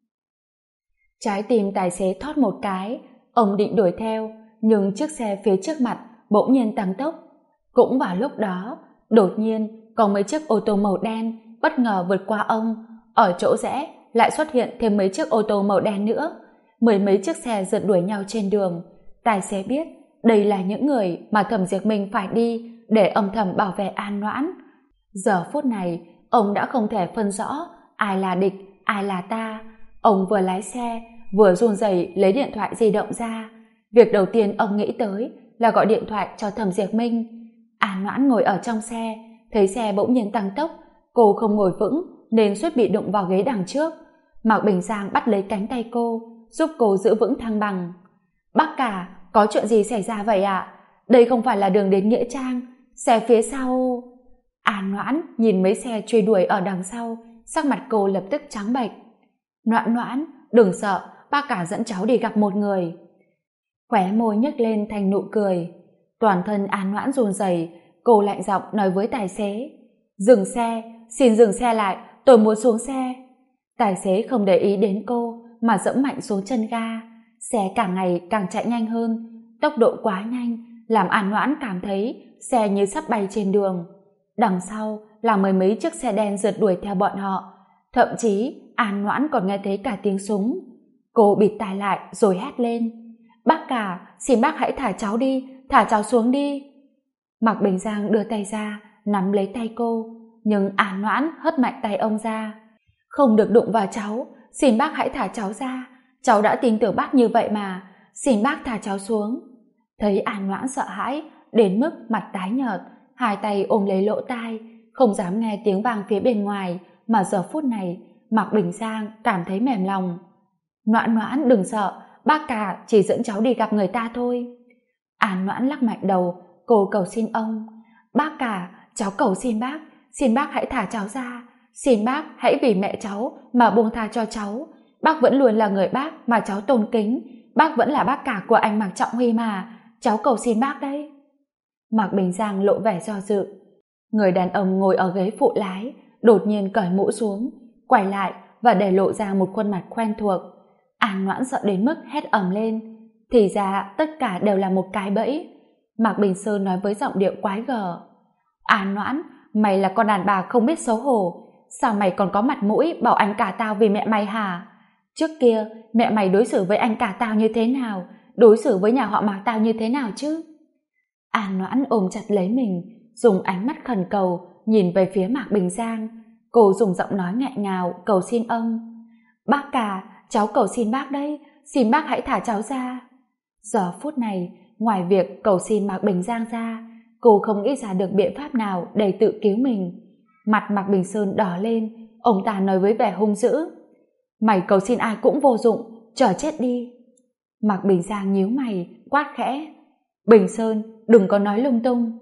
Trái tim tài xế thót một cái, ông định đuổi theo, nhưng chiếc xe phía trước mặt bỗng nhiên tăng tốc. Cũng vào lúc đó, đột nhiên có mấy chiếc ô tô màu đen bất ngờ vượt qua ông. Ở chỗ rẽ lại xuất hiện thêm mấy chiếc ô tô màu đen nữa. Mười mấy chiếc xe rượt đuổi nhau trên đường. Tài xế biết đây là những người mà Thẩm Diệp Minh phải đi để âm thầm bảo vệ An Noãn. Giờ phút này, ông đã không thể phân rõ ai là địch, ai là ta. Ông vừa lái xe, vừa run rẩy lấy điện thoại di động ra. Việc đầu tiên ông nghĩ tới là gọi điện thoại cho Thẩm Diệp Minh. An Noãn ngồi ở trong xe, thấy xe bỗng nhiên tăng tốc, cô không ngồi vững nên suýt bị đụng vào ghế đằng trước. Mạc Bình Giang bắt lấy cánh tay cô, giúp cô giữ vững thăng bằng. "Bác cả, có chuyện gì xảy ra vậy ạ? Đây không phải là đường đến nghĩa trang, xe phía sau..." An Noãn nhìn mấy xe truy đuổi ở đằng sau, sắc mặt cô lập tức trắng bệch. "Noãn Noãn, đừng sợ, bác cả dẫn cháu đi gặp một người." Khóe môi nhếch lên thành nụ cười. Toàn thân An Noãn run rẩy, cô lạnh giọng nói với tài xế: "Dừng xe, xin dừng xe lại, tôi muốn xuống xe." Tài xế không để ý đến cô mà giẫm mạnh xuống chân ga. Xe càng ngày càng chạy nhanh hơn, tốc độ quá nhanh làm An Noãn cảm thấy xe như sắp bay trên đường. Đằng sau là mười mấy chiếc xe đen rượt đuổi theo bọn họ, thậm chí An Noãn còn nghe thấy cả tiếng súng. Cô bịt tai lại rồi hét lên: "Bác cả, xin bác hãy thả cháu đi, thả cháu xuống đi." Mạc Bình Giang đưa tay ra nắm lấy tay cô, nhưng An Noãn hất mạnh tay ông ra. "Không được đụng vào cháu, xin bác hãy thả cháu ra, cháu đã tin tưởng bác như vậy mà, xin bác thả cháu xuống." Thấy An Noãn sợ hãi đến mức mặt tái nhợt, hai tay ôm lấy lỗ tai, không dám nghe tiếng vang phía bên ngoài, mà giờ phút này Mạc Bình Giang cảm thấy mềm lòng. "Noãn Noãn đừng sợ, bác cả chỉ dẫn cháu đi gặp người ta thôi." An Noãn lắc mạnh đầu, cô cầu xin ông: "Bác cả, cháu cầu xin bác hãy thả cháu ra, xin bác hãy vì mẹ cháu mà buông tha cho cháu. Bác vẫn luôn là người bác mà cháu tôn kính, bác vẫn là bác cả của anh Mạc Trọng Huy mà, cháu cầu xin bác đấy." Mạc Bình Giang lộ vẻ do dự. Người đàn ông ngồi ở ghế phụ lái đột nhiên cởi mũ xuống, quay lại và để lộ ra một khuôn mặt quen thuộc. An Noãn sợ đến mức hét ầm lên. Thì ra tất cả đều là một cái bẫy. Mạc Bình Sơn nói với giọng điệu quái gở: "An Noãn, mày là con đàn bà không biết xấu hổ, sao mày còn có mặt mũi bảo anh cả tao vì mẹ mày hả? Trước kia mẹ mày đối xử với anh cả tao như thế nào, đối xử với nhà họ Mạc tao như thế nào chứ?" An Noãn ôm chặt lấy mình, dùng ánh mắt khẩn cầu nhìn về phía Mạc Bình Giang. Cô dùng giọng nói nghẹn ngào cầu xin ông: "Bác cả, cháu cầu xin bác đấy, xin bác hãy thả cháu ra." Giờ phút này, ngoài việc cầu xin Mạc Bình Giang ra, cô không nghĩ ra được biện pháp nào để tự cứu mình. Mặt Mạc Bình Sơn đỏ lên, ông ta nói với vẻ hung dữ: "Mày cầu xin ai cũng vô dụng, chờ chết đi." Mạc Bình Giang nhíu mày, quát khẽ: "Bình Sơn, đừng có nói lung tung."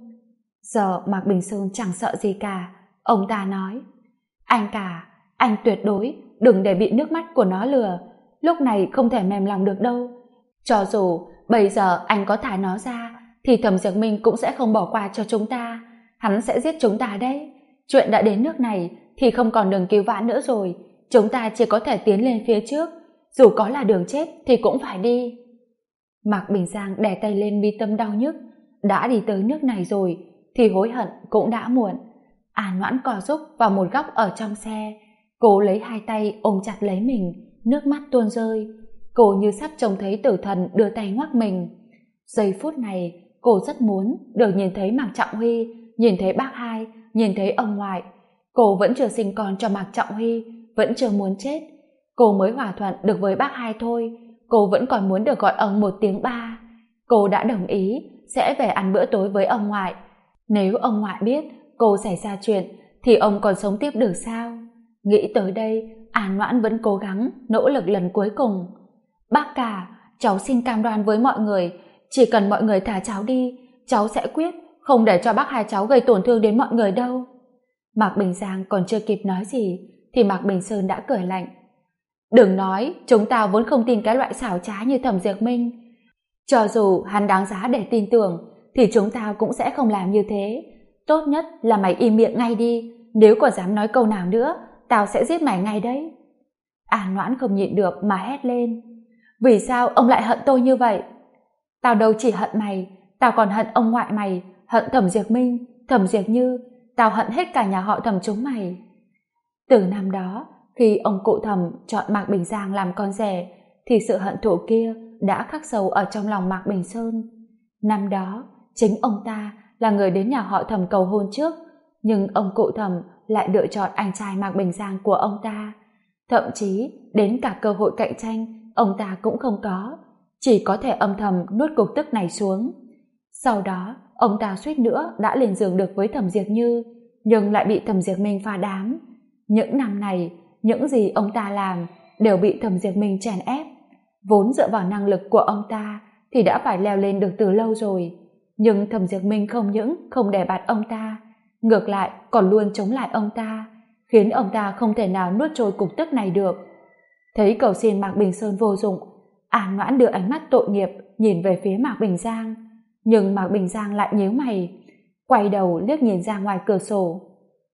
Giờ Mạc Bình Sơn chẳng sợ gì cả, ông ta nói: "Anh cả, anh tuyệt đối đừng để bị nước mắt của nó lừa, lúc này không thể mềm lòng được đâu. Cho dù bây giờ anh có thả nó ra thì Thẩm Diệp Minh cũng sẽ không bỏ qua cho chúng ta, hắn sẽ giết chúng ta đấy. Chuyện đã đến nước này thì không còn đường cứu vãn nữa rồi, chúng ta chỉ có thể tiến lên phía trước, dù có là đường chết thì cũng phải đi." Mạc Bình Giang đè tay lên mi tâm đau nhức, đã đi tới nước này rồi thì hối hận cũng đã muộn. An Noãn co rúm vào một góc ở trong xe, cô lấy hai tay ôm chặt lấy mình, nước mắt tuôn rơi. cô như sắp trông thấy tử thần đưa tay ngoắc mình. Giây phút này, cô rất muốn được nhìn thấy Mạc Trọng Huy, nhìn thấy bác hai, nhìn thấy ông ngoại. Cô vẫn chưa sinh con cho Mạc Trọng Huy, vẫn chưa muốn chết. Cô mới hòa thuận được với bác hai thôi, cô vẫn còn muốn được gọi ông một tiếng ba. Cô đã đồng ý sẽ về ăn bữa tối với ông ngoại. Nếu ông ngoại biết cô xảy ra chuyện thì ông còn sống tiếp được sao? Nghĩ tới đây, An Noãn vẫn cố gắng nỗ lực lần cuối cùng. Bác cả, cháu xin cam đoan với mọi người, chỉ cần mọi người thả cháu đi, cháu sẽ quyết không để cho bác hai cháu gây tổn thương đến mọi người đâu. Mạc Bình Giang còn chưa kịp nói gì thì Mạc Bình Sơn đã cười lạnh. Đừng nói, chúng ta vốn không tin cái loại xảo trá như Thẩm Diệp Minh. Cho dù hắn đáng giá để tin tưởng thì chúng ta cũng sẽ không làm như thế. Tốt nhất là mày im miệng ngay đi, nếu còn dám nói câu nào nữa tao sẽ giết mày ngay đấy. An Noãn không nhịn được mà hét lên. Vì sao ông lại hận tôi như vậy? Tao đâu chỉ hận mày, tao còn hận ông ngoại mày, hận Thẩm Diệp Minh, Thẩm Diệp Như, tao hận hết cả nhà họ Thẩm chúng mày. Từ năm đó, khi ông cụ Thẩm chọn Mạc Bình Giang làm con rể, thì sự hận thù kia đã khắc sâu ở trong lòng Mạc Bình Sơn. Năm đó, chính ông ta là người đến nhà họ Thẩm cầu hôn trước, nhưng ông cụ Thẩm lại lựa chọn anh trai Mạc Bình Giang của ông ta. Thậm chí, đến cả cơ hội cạnh tranh, ông ta cũng không có, chỉ có thể âm thầm nuốt cục tức này xuống. Sau đó, ông ta suýt nữa đã lên giường được với Thẩm Diệp Như, nhưng lại bị Thẩm Diệp Minh phá đám. Những năm này, những gì ông ta làm đều bị Thẩm Diệp Minh chèn ép. Vốn dựa vào năng lực của ông ta thì đã phải leo lên được từ lâu rồi, nhưng Thẩm Diệp Minh không những không đè bạt ông ta, ngược lại còn luôn chống lại ông ta, khiến ông ta không thể nào nuốt trôi cục tức này được. Thấy cầu xin Mạc Bình Sơn vô dụng, An Noãn đưa ánh mắt tội nghiệp nhìn về phía Mạc Bình Giang, nhưng Mạc Bình Giang lại nhíu mày, quay đầu liếc nhìn ra ngoài cửa sổ.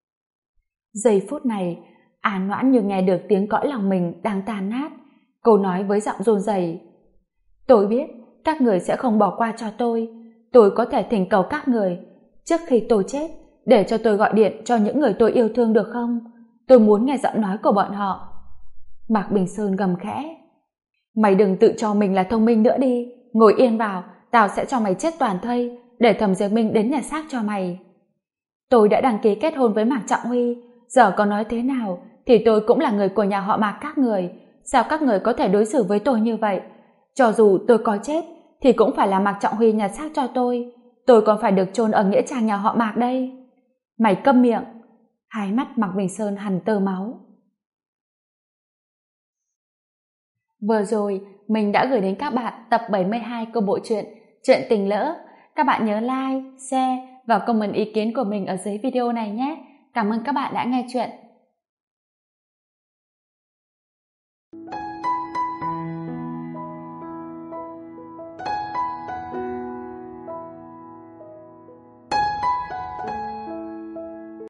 Giây phút này, An Noãn như nghe được tiếng cõi lòng mình đang tan nát. Cô nói với giọng run rẩy: Tôi biết các người sẽ không bỏ qua cho tôi có thể thỉnh cầu các người, trước khi tôi chết, để cho tôi gọi điện cho những người tôi yêu thương được không? Tôi muốn nghe giọng nói của bọn họ. Mạc Bình Sơn gầm khẽ: Mày đừng tự cho mình là thông minh nữa đi, ngồi yên vào, tao sẽ cho mày chết toàn thây, để Thẩm Diệp Minh đến nhà xác cho mày. Tôi đã đăng ký kết hôn với Mạc Trọng Huy, giờ có nói thế nào thì tôi cũng là người của nhà họ Mạc các người, sao các người có thể đối xử với tôi như vậy? Cho dù tôi có chết thì cũng phải là Mạc Trọng Huy nhặt xác cho tôi còn phải được chôn ở nghĩa trang nhà họ Mạc đây. Mày câm miệng. Hai mắt Mạc Bình Sơn hằn tơ máu. Vừa rồi mình đã gửi đến các bạn tập 72 của bộ truyện Chuyện Tình Lỡ. Các bạn nhớ like, share và comment ý kiến của mình ở dưới video này nhé. Cảm ơn các bạn đã nghe chuyện.